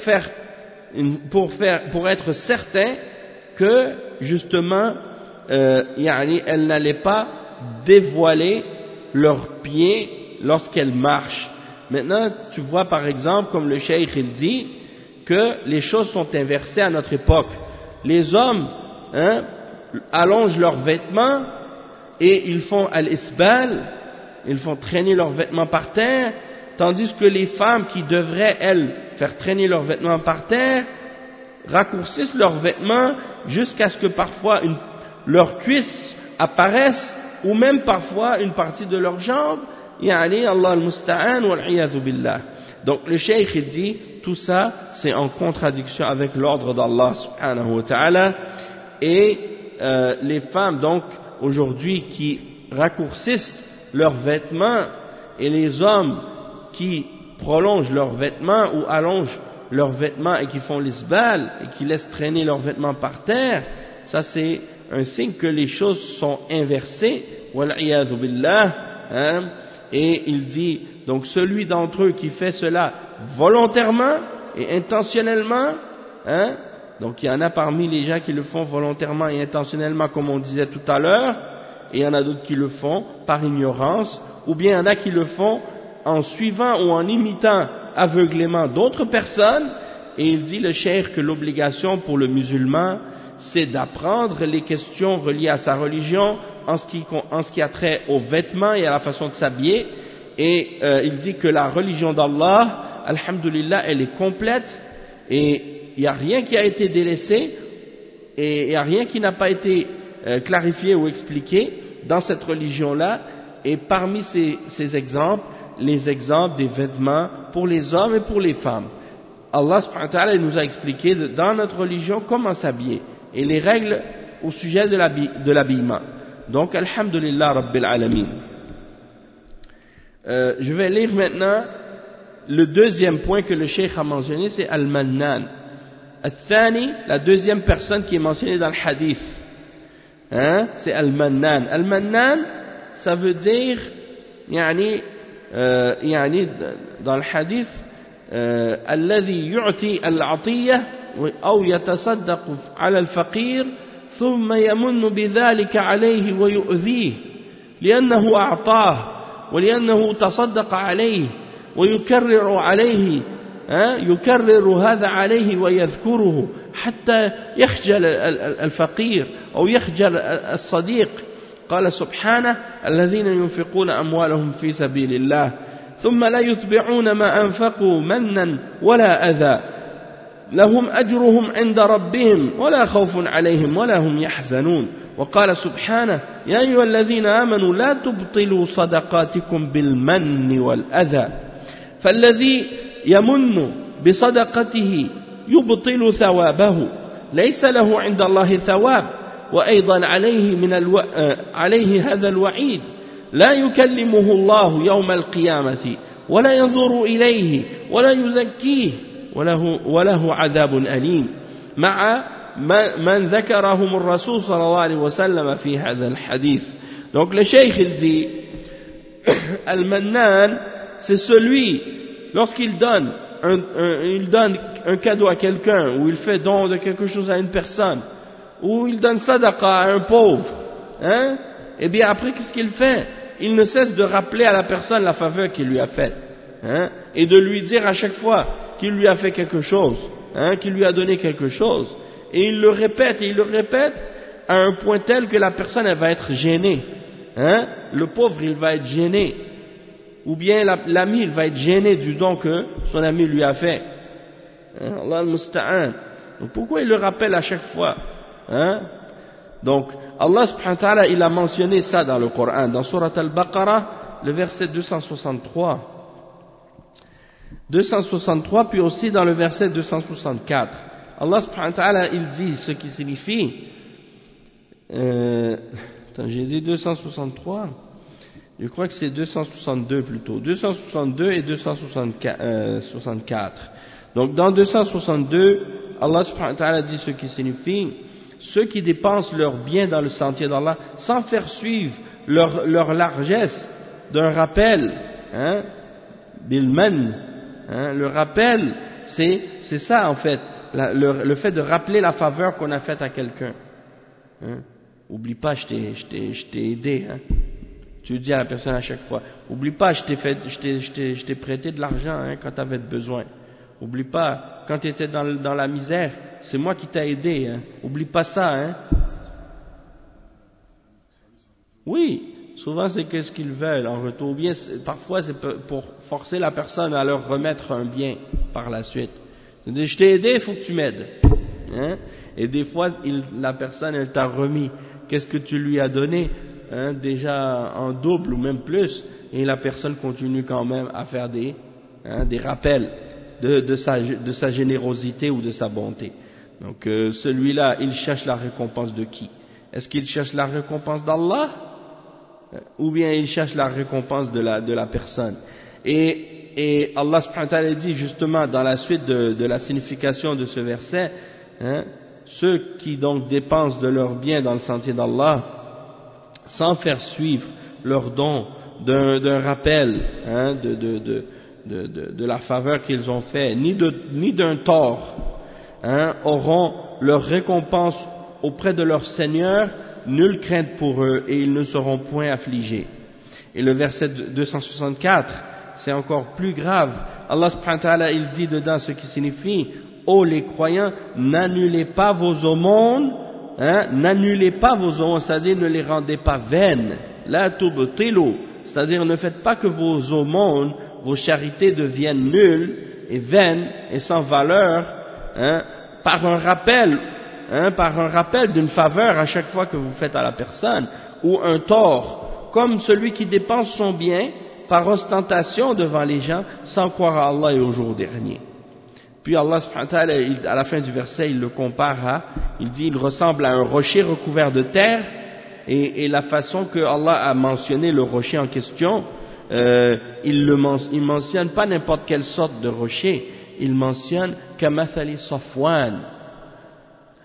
être certain que justement elles n'allaient pas dévoiler leurs pieds lorsqu'elles marchent. Maintenant, tu vois par exemple, comme le cheikh il dit, que les choses sont inversées à notre époque. Les hommes allongent leurs vêtements et ils font al-isbal, ils font traîner leurs vêtements par terre, tandis que les femmes qui devraient, elles, faire traîner leurs vêtements par terre, raccourcissent leurs vêtements jusqu'à ce que parfois leurs cuisses apparaissent, ou même parfois une partie de leurs jambes. Yani Allah al-musta'an wal-'iyadhu billah. Donc le cheikh il dit, tout ça c'est en contradiction avec l'ordre d'Allah subhanahu wa ta'ala, et les femmes donc aujourd'hui qui raccourcissent leurs vêtements et les hommes qui prolongent leurs vêtements ou allongent leurs vêtements et qui font l'isbal et qui laissent traîner leurs vêtements par terre, ça c'est un signe que les choses sont inversées, wal-'iyadhu billah, et il dit, donc celui d'entre eux qui fait cela volontairement et intentionnellement, donc il y en a parmi les gens qui le font volontairement et intentionnellement comme on disait tout à l'heure, et il y en a d'autres qui le font par ignorance, ou bien il y en a qui le font en suivant ou en imitant aveuglément d'autres personnes, et il dit le cheikh que l'obligation pour le musulman c'est d'apprendre les questions reliées à sa religion en ce qui a trait aux vêtements et à la façon de s'habiller, et il dit que la religion d'Allah, alhamdulillah, elle est complète et il n'y a rien qui a été délaissé et il n'y a rien qui n'a pas été clarifié ou expliqué dans cette religion-là, et parmi ces exemples, les exemples des vêtements pour les hommes et pour les femmes. Allah subhanahu wa ta'ala nous a expliqué dans notre religion comment s'habiller et les règles au sujet de l'habillement. Donc, alhamdulillah rabbil alamin. Je vais lire maintenant le deuxième point que le cheikh a mentionné, c'est al-mannan. Al-Thani, la deuxième personne qui est mentionnée dans le hadith, hein, c'est Al-Mannan. Al-Mannan, ça veut dire, يعني dans le hadith, الذي يعطي العطية أو يتصدق على الفقير ثم يمن بذلك عليه ويؤذيه لأنه أعطاه ولأنه تصدق عليه ويكرر عليه يكرر هذا عليه ويذكره حتى يخجل الفقير أو يخجل الصديق. قال سبحانه الذين ينفقون أموالهم في سبيل الله ثم لا يتبعون ما أنفقوا منا ولا أذى لهم أجرهم عند ربهم ولا خوف عليهم ولا هم يحزنون. وقال سبحانه يا أيها الذين آمنوا لا تبطلوا صدقاتكم بالمن والأذى فالذي يمن بصدقته يبطل ثوابه ليس له عند الله ثواب وأيضا عليه هذا الوعيد لا يكلمه الله يوم القيامة ولا ينظر إليه ولا يزكيه وله عذاب أليم مع من ذكرهم الرسول صلى الله عليه وسلم في هذا الحديث. Donc le cheikh il dit Al-Mannan, c'est celui lorsqu'il donne un cadeau à quelqu'un, ou il fait don de quelque chose à une personne, ou il donne sadaqa à un pauvre, hein, et bien après qu'est-ce qu'il fait? Il ne cesse de rappeler à la personne la faveur qu'il lui a faite, hein, et de lui dire à chaque fois qu'il lui a fait quelque chose, hein, qu'il lui a donné quelque chose, et il le répète à un point tel que la personne elle va être gênée, hein, le pauvre il va être gêné, ou bien l'ami il va être gêné du don que son ami lui a fait, hein, Allah al-Musta'an. Donc pourquoi il le rappelle à chaque fois, hein? Donc Allah subhanahu wa ta'ala il a mentionné ça dans le Coran, dans Surat Al-Baqarah, le verset 263, puis aussi dans le verset 264. Allah subhanahu wa ta'ala il dit ce qui signifie, j'ai dit 263, je crois que c'est 262 plutôt, 262 et 264. Donc dans 262, Allah subhanahu wa ta'ala dit ce qui signifie ceux qui dépensent leurs biens dans le sentier d'Allah sans faire suivre leur largesse d'un rappel, hein, bilman, hein, le rappel c'est ça en fait, le fait de rappeler la faveur qu'on a faite à quelqu'un, hein. Oublie pas, je t'ai aidé, hein. Tu dis à la personne à chaque fois, oublie pas, je t'ai prêté de l'argent, hein, quand tu avais besoin. Oublie pas, quand tu étais dans la misère, c'est moi qui t'ai aidé, hein. Oublie pas ça, hein. Oui, souvent c'est qu'est-ce qu'ils veulent en retour. Ou bien parfois c'est pour forcer la personne à leur remettre un bien par la suite. C'est-à-dire, je t'ai aidé, il faut que tu m'aides, hein. Et des fois, la personne, elle t'a remis. Qu'est-ce que tu lui as donné, hein, déjà en double ou même plus, et la personne continue quand même à faire des rappels de sa générosité ou de sa bonté. Donc celui-là, il cherche la récompense de qui? Est-ce qu'il cherche la récompense d'Allah ou bien il cherche la récompense de la personne? Et Allah subhanahu wa ta'ala dit justement dans la suite de la signification de ce verset, hein, ceux qui donc dépensent de leurs biens dans le sentier d'Allah sans faire suivre leur don d'un rappel, hein, de la faveur qu'ils ont fait, ni d'un tort, hein, auront leur récompense auprès de leur Seigneur, nulle crainte pour eux et ils ne seront point affligés. Et le verset 264, c'est encore plus grave. Allah subhanahu wa ta'ala il dit dedans ce qui signifie: ô les croyants, n'annulez pas vos aumônes, hein, n'annulez pas vos aumônes, c'est-à-dire ne les rendez pas vaines, la tubtilu, c'est-à-dire ne faites pas que vos aumônes, vos charités deviennent nulles et vaines et sans valeur, hein, par un rappel d'une faveur à chaque fois que vous faites à la personne, ou un tort, comme celui qui dépense son bien par ostentation devant les gens sans croire à Allah et au jour dernier. Puis Allah subhanahu wa ta'ala, à la fin du verset, il le compare il dit, il ressemble à un rocher recouvert de terre, et la façon que Allah a mentionné le rocher en question, il mentionne pas n'importe quelle sorte de rocher, il mentionne kamathali safwan,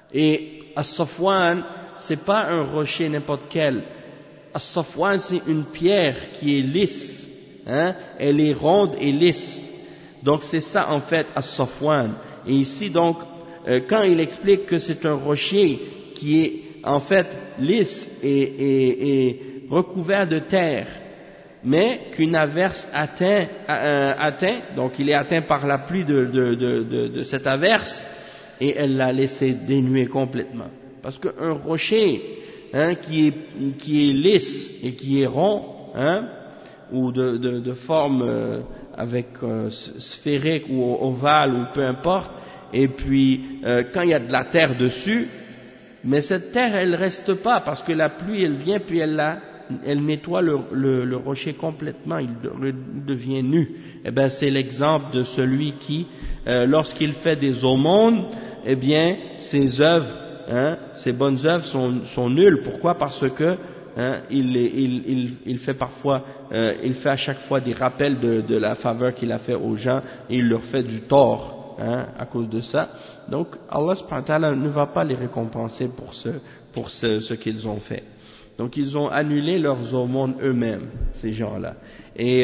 Et As-Safwan, c'est pas un rocher n'importe quel. As-Safwan, c'est une pierre qui est lisse, hein, elle est ronde et lisse. Donc c'est ça en fait As-Safwan. Et ici donc, quand il explique que c'est un rocher qui est en fait lisse et recouvert de terre, mais qu'une averse atteint, donc il est atteint par la pluie de cette averse, et elle l'a laissé dénuer complètement. Parce qu'un rocher, hein, qui est lisse et qui est rond, hein, ou de forme sphérique ou ovale ou peu importe, et puis quand il y a de la terre dessus, mais cette terre elle reste pas parce que la pluie elle vient puis elle nettoie le rocher complètement, il devient nu. Eh bien c'est l'exemple de celui qui lorsqu'il fait des aumônes, eh bien ses œuvres, hein, ses bonnes œuvres sont nulles. Pourquoi? Parce que hein, il fait parfois, il fait à chaque fois des rappels de la faveur qu'il a fait aux gens et il leur fait du tort. Hein, à cause de ça. Donc Allah subhanahu wa ta'ala ne va pas les récompenser pour ce qu'ils ont fait. Donc ils ont annulé leurs aumônes eux-mêmes, ces gens-là. Et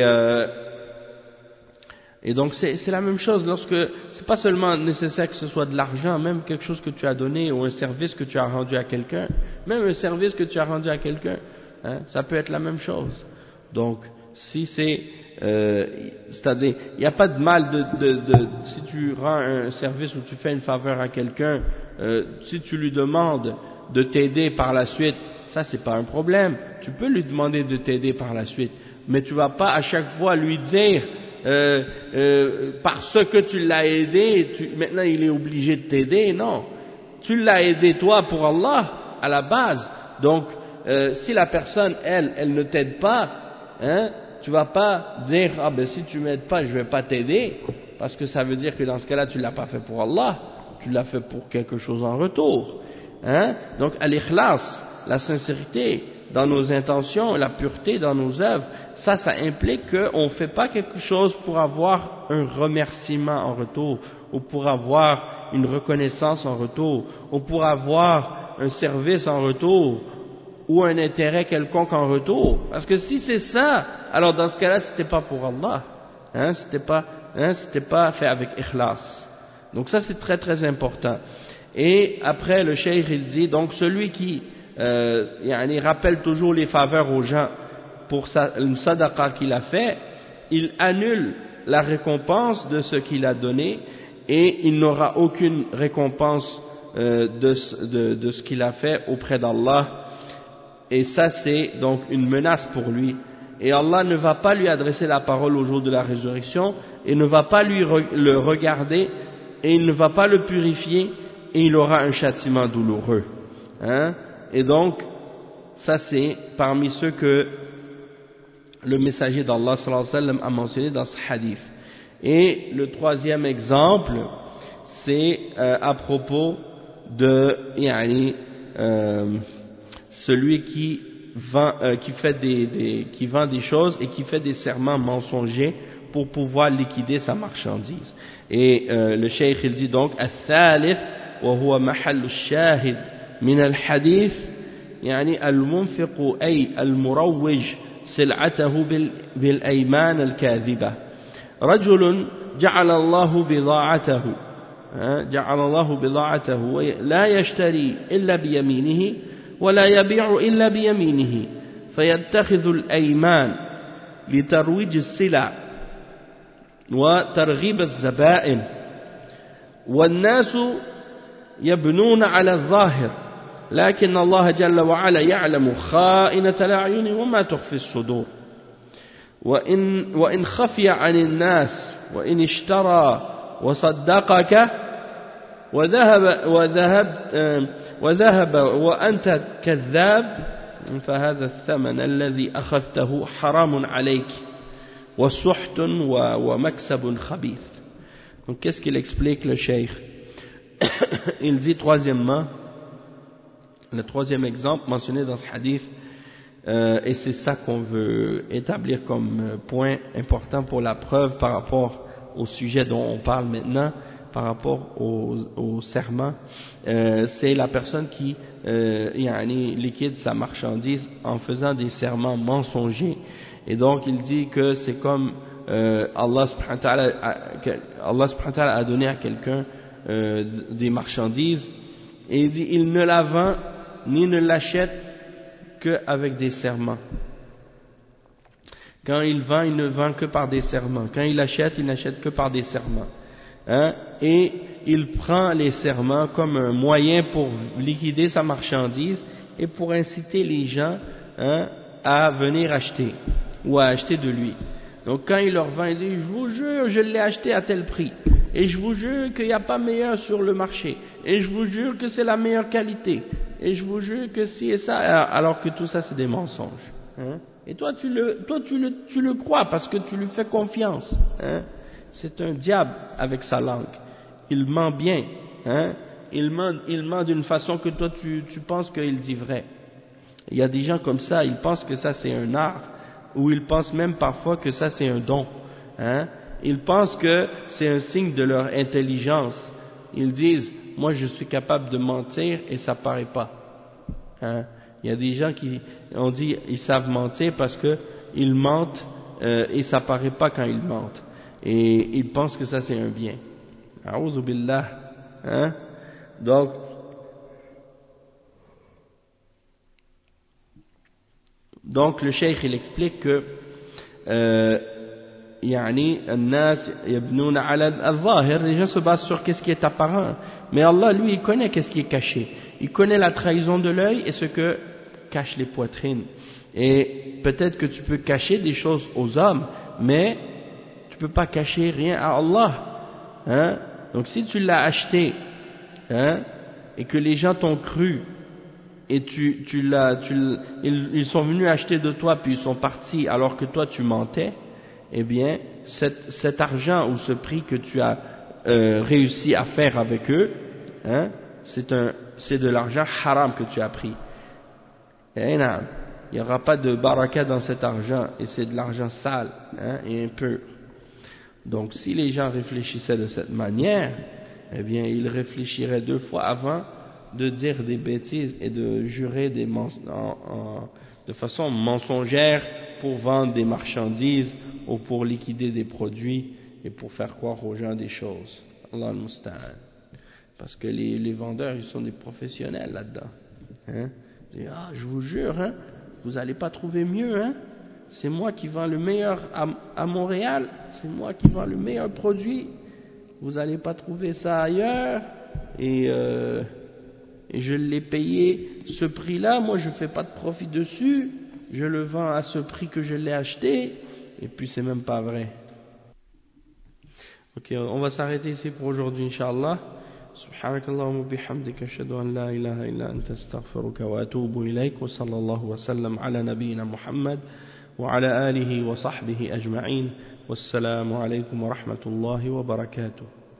donc c'est la même chose lorsque c'est pas seulement nécessaire que ce soit de l'argent, même quelque chose que tu as donné ou un service que tu as rendu à quelqu'un, même un service que tu as rendu à quelqu'un, hein, ça peut être la même chose. Donc si c'est-à-dire, il n'y a pas de mal si tu rends un service ou tu fais une faveur à quelqu'un, si tu lui demandes de t'aider par la suite, ça c'est pas un problème. Tu peux lui demander de t'aider par la suite, mais tu vas pas à chaque fois lui dire parce que tu l'as aidé, maintenant il est obligé de t'aider. Non, tu l'as aidé toi pour Allah à la base. Donc si la personne elle ne t'aide pas, hein, tu vas pas dire ah ben si tu m'aides pas je vais pas t'aider, parce que ça veut dire que dans ce cas-là tu l'as pas fait pour Allah, tu l'as fait pour quelque chose en retour, hein. Donc al-ikhlas, la sincérité dans nos intentions, la pureté dans nos œuvres, ça implique qu'on fait pas quelque chose pour avoir un remerciement en retour, ou pour avoir une reconnaissance en retour, ou pour avoir un service en retour, ou un intérêt quelconque en retour. Parce que si c'est ça, alors dans ce cas-là, c'était pas pour Allah, hein, c'était pas fait avec ikhlas. Donc ça c'est très très important. Et après le cheikh il dit donc celui qui rappelle toujours les faveurs aux gens pour une sadaqa qu'il a fait, il annule la récompense de ce qu'il a donné et il n'aura aucune récompense de ce qu'il a fait auprès d'Allah. Et ça c'est donc une menace pour lui, et Allah ne va pas lui adresser la parole au jour de la résurrection, et ne va pas le regarder, et il ne va pas le purifier, et il aura un châtiment douloureux, hein. Et donc ça c'est parmi ceux que le messager d'Allah sallallahu alayhi wa sallam a mentionné dans ce hadith. Et le troisième exemple c'est à propos de celui qui vend des choses et qui fait des serments mensongers pour pouvoir liquider sa marchandise. Et le cheikh il dit donc الثالث وهو محل الشاهد من الحديث يعني المنفق أي المروج سلعته بالأيمان الكاذبة رجل جعل الله بضاعته لا يشتري إلا بيمينه ولا يبيع إلا بيمينه فيتخذ الأيمان لترويج السلع وترغيب الزبائن والناس يبنون على الظاهر لكن الله جل وعلا يعلم خائنة الأعين وما تخفي الصدور وإن خفي عن الناس وإن اشترى وصدقك وذهب وأنت كذاب فهذا الثمن الذي أخذته حرام عليك وسحت ومكسب خبيث. Donc qu'est-ce qu'il explique le cheikh? Il dit troisièmement, le troisième exemple mentionné dans ce hadith, et c'est ça qu'on veut établir comme point important pour la preuve par rapport au sujet dont on parle maintenant, par rapport au serment, c'est la personne qui liquide sa marchandise en faisant des serments mensongers. Et donc il dit que c'est comme Allah subhanahu wa ta'ala a donné à quelqu'un des marchandises, et il dit il ne la vend ni ne l'achète qu'avec des serments. Quand il vend, il ne vend que par des serments. Quand il achète, il n'achète que par des serments. Et il prend les serments comme un moyen pour liquider sa marchandise et pour inciter les gens à venir acheter ou à acheter de lui. Donc quand il leur vend, il dit je vous jure, je l'ai acheté à tel prix, et je vous jure qu'il n'y a pas meilleur sur le marché, et je vous jure que c'est la meilleure qualité, et je vous jure que si et ça, alors que tout ça c'est des mensonges. Et toi tu le crois parce que tu lui fais confiance. C'est un diable avec sa langue. Il ment bien. Il ment d'une façon que toi tu penses qu'il dit vrai. Il y a des gens comme ça, ils pensent que ça c'est un art, ou ils pensent même parfois que ça c'est un don. Ils pensent que c'est un signe de leur intelligence. Ils disent, moi je suis capable de mentir et ça paraît pas. Il y a des gens qui, on dit, ils savent mentir parce que ils mentent et ça paraît pas quand ils mentent. Et ils pensent que ça c'est un bien. A'oudhu billah. Donc le cheikh il explique que الناس يبنون على الظاهر, les gens se basent sur qu'est-ce qui est apparent, mais Allah lui il connaît qu'est-ce qui est caché, il connaît la trahison de l'œil et ce que cachent les poitrines. Et peut-être que tu peux cacher des choses aux hommes, mais tu peux pas cacher rien à Allah. Donc si tu l'as acheté et que les gens t'ont cru et ils sont venus acheter de toi puis ils sont partis alors que toi tu mentais, eh bien cet argent ou ce prix que tu as réussi à faire avec eux, c'est de l'argent haram que tu as pris. Il n'y aura pas de baraka dans cet argent, et c'est de l'argent sale et impur. Donc si les gens réfléchissaient de cette manière, eh bien ils réfléchiraient 2 fois avant de dire des bêtises et de jurer de façon mensongère pour vendre des marchandises ou pour liquider des produits et pour faire croire aux gens des choses. Allah al-Musta'an. Parce que les vendeurs, ils sont des professionnels là-dedans. Je vous jure, vous n'allez pas trouver mieux. C'est moi qui vends le meilleur à Montréal, c'est moi qui vends le meilleur produit. Vous n'allez pas trouver ça ailleurs. Et je l'ai payé ce prix-là, moi je ne fais pas de profit dessus, je le vends à ce prix que je l'ai acheté, et puis c'est même pas vrai. Ok, on va s'arrêter ici pour aujourd'hui, Inch'Allah. سبحانك اللهم وبحمدك أشهد أن لا إله إلا أنت أستغفرك وأتوب إليك وصلى الله وسلم على نبينا محمد وعلى آله وصحبه أجمعين والسلام عليكم ورحمة الله وبركاته.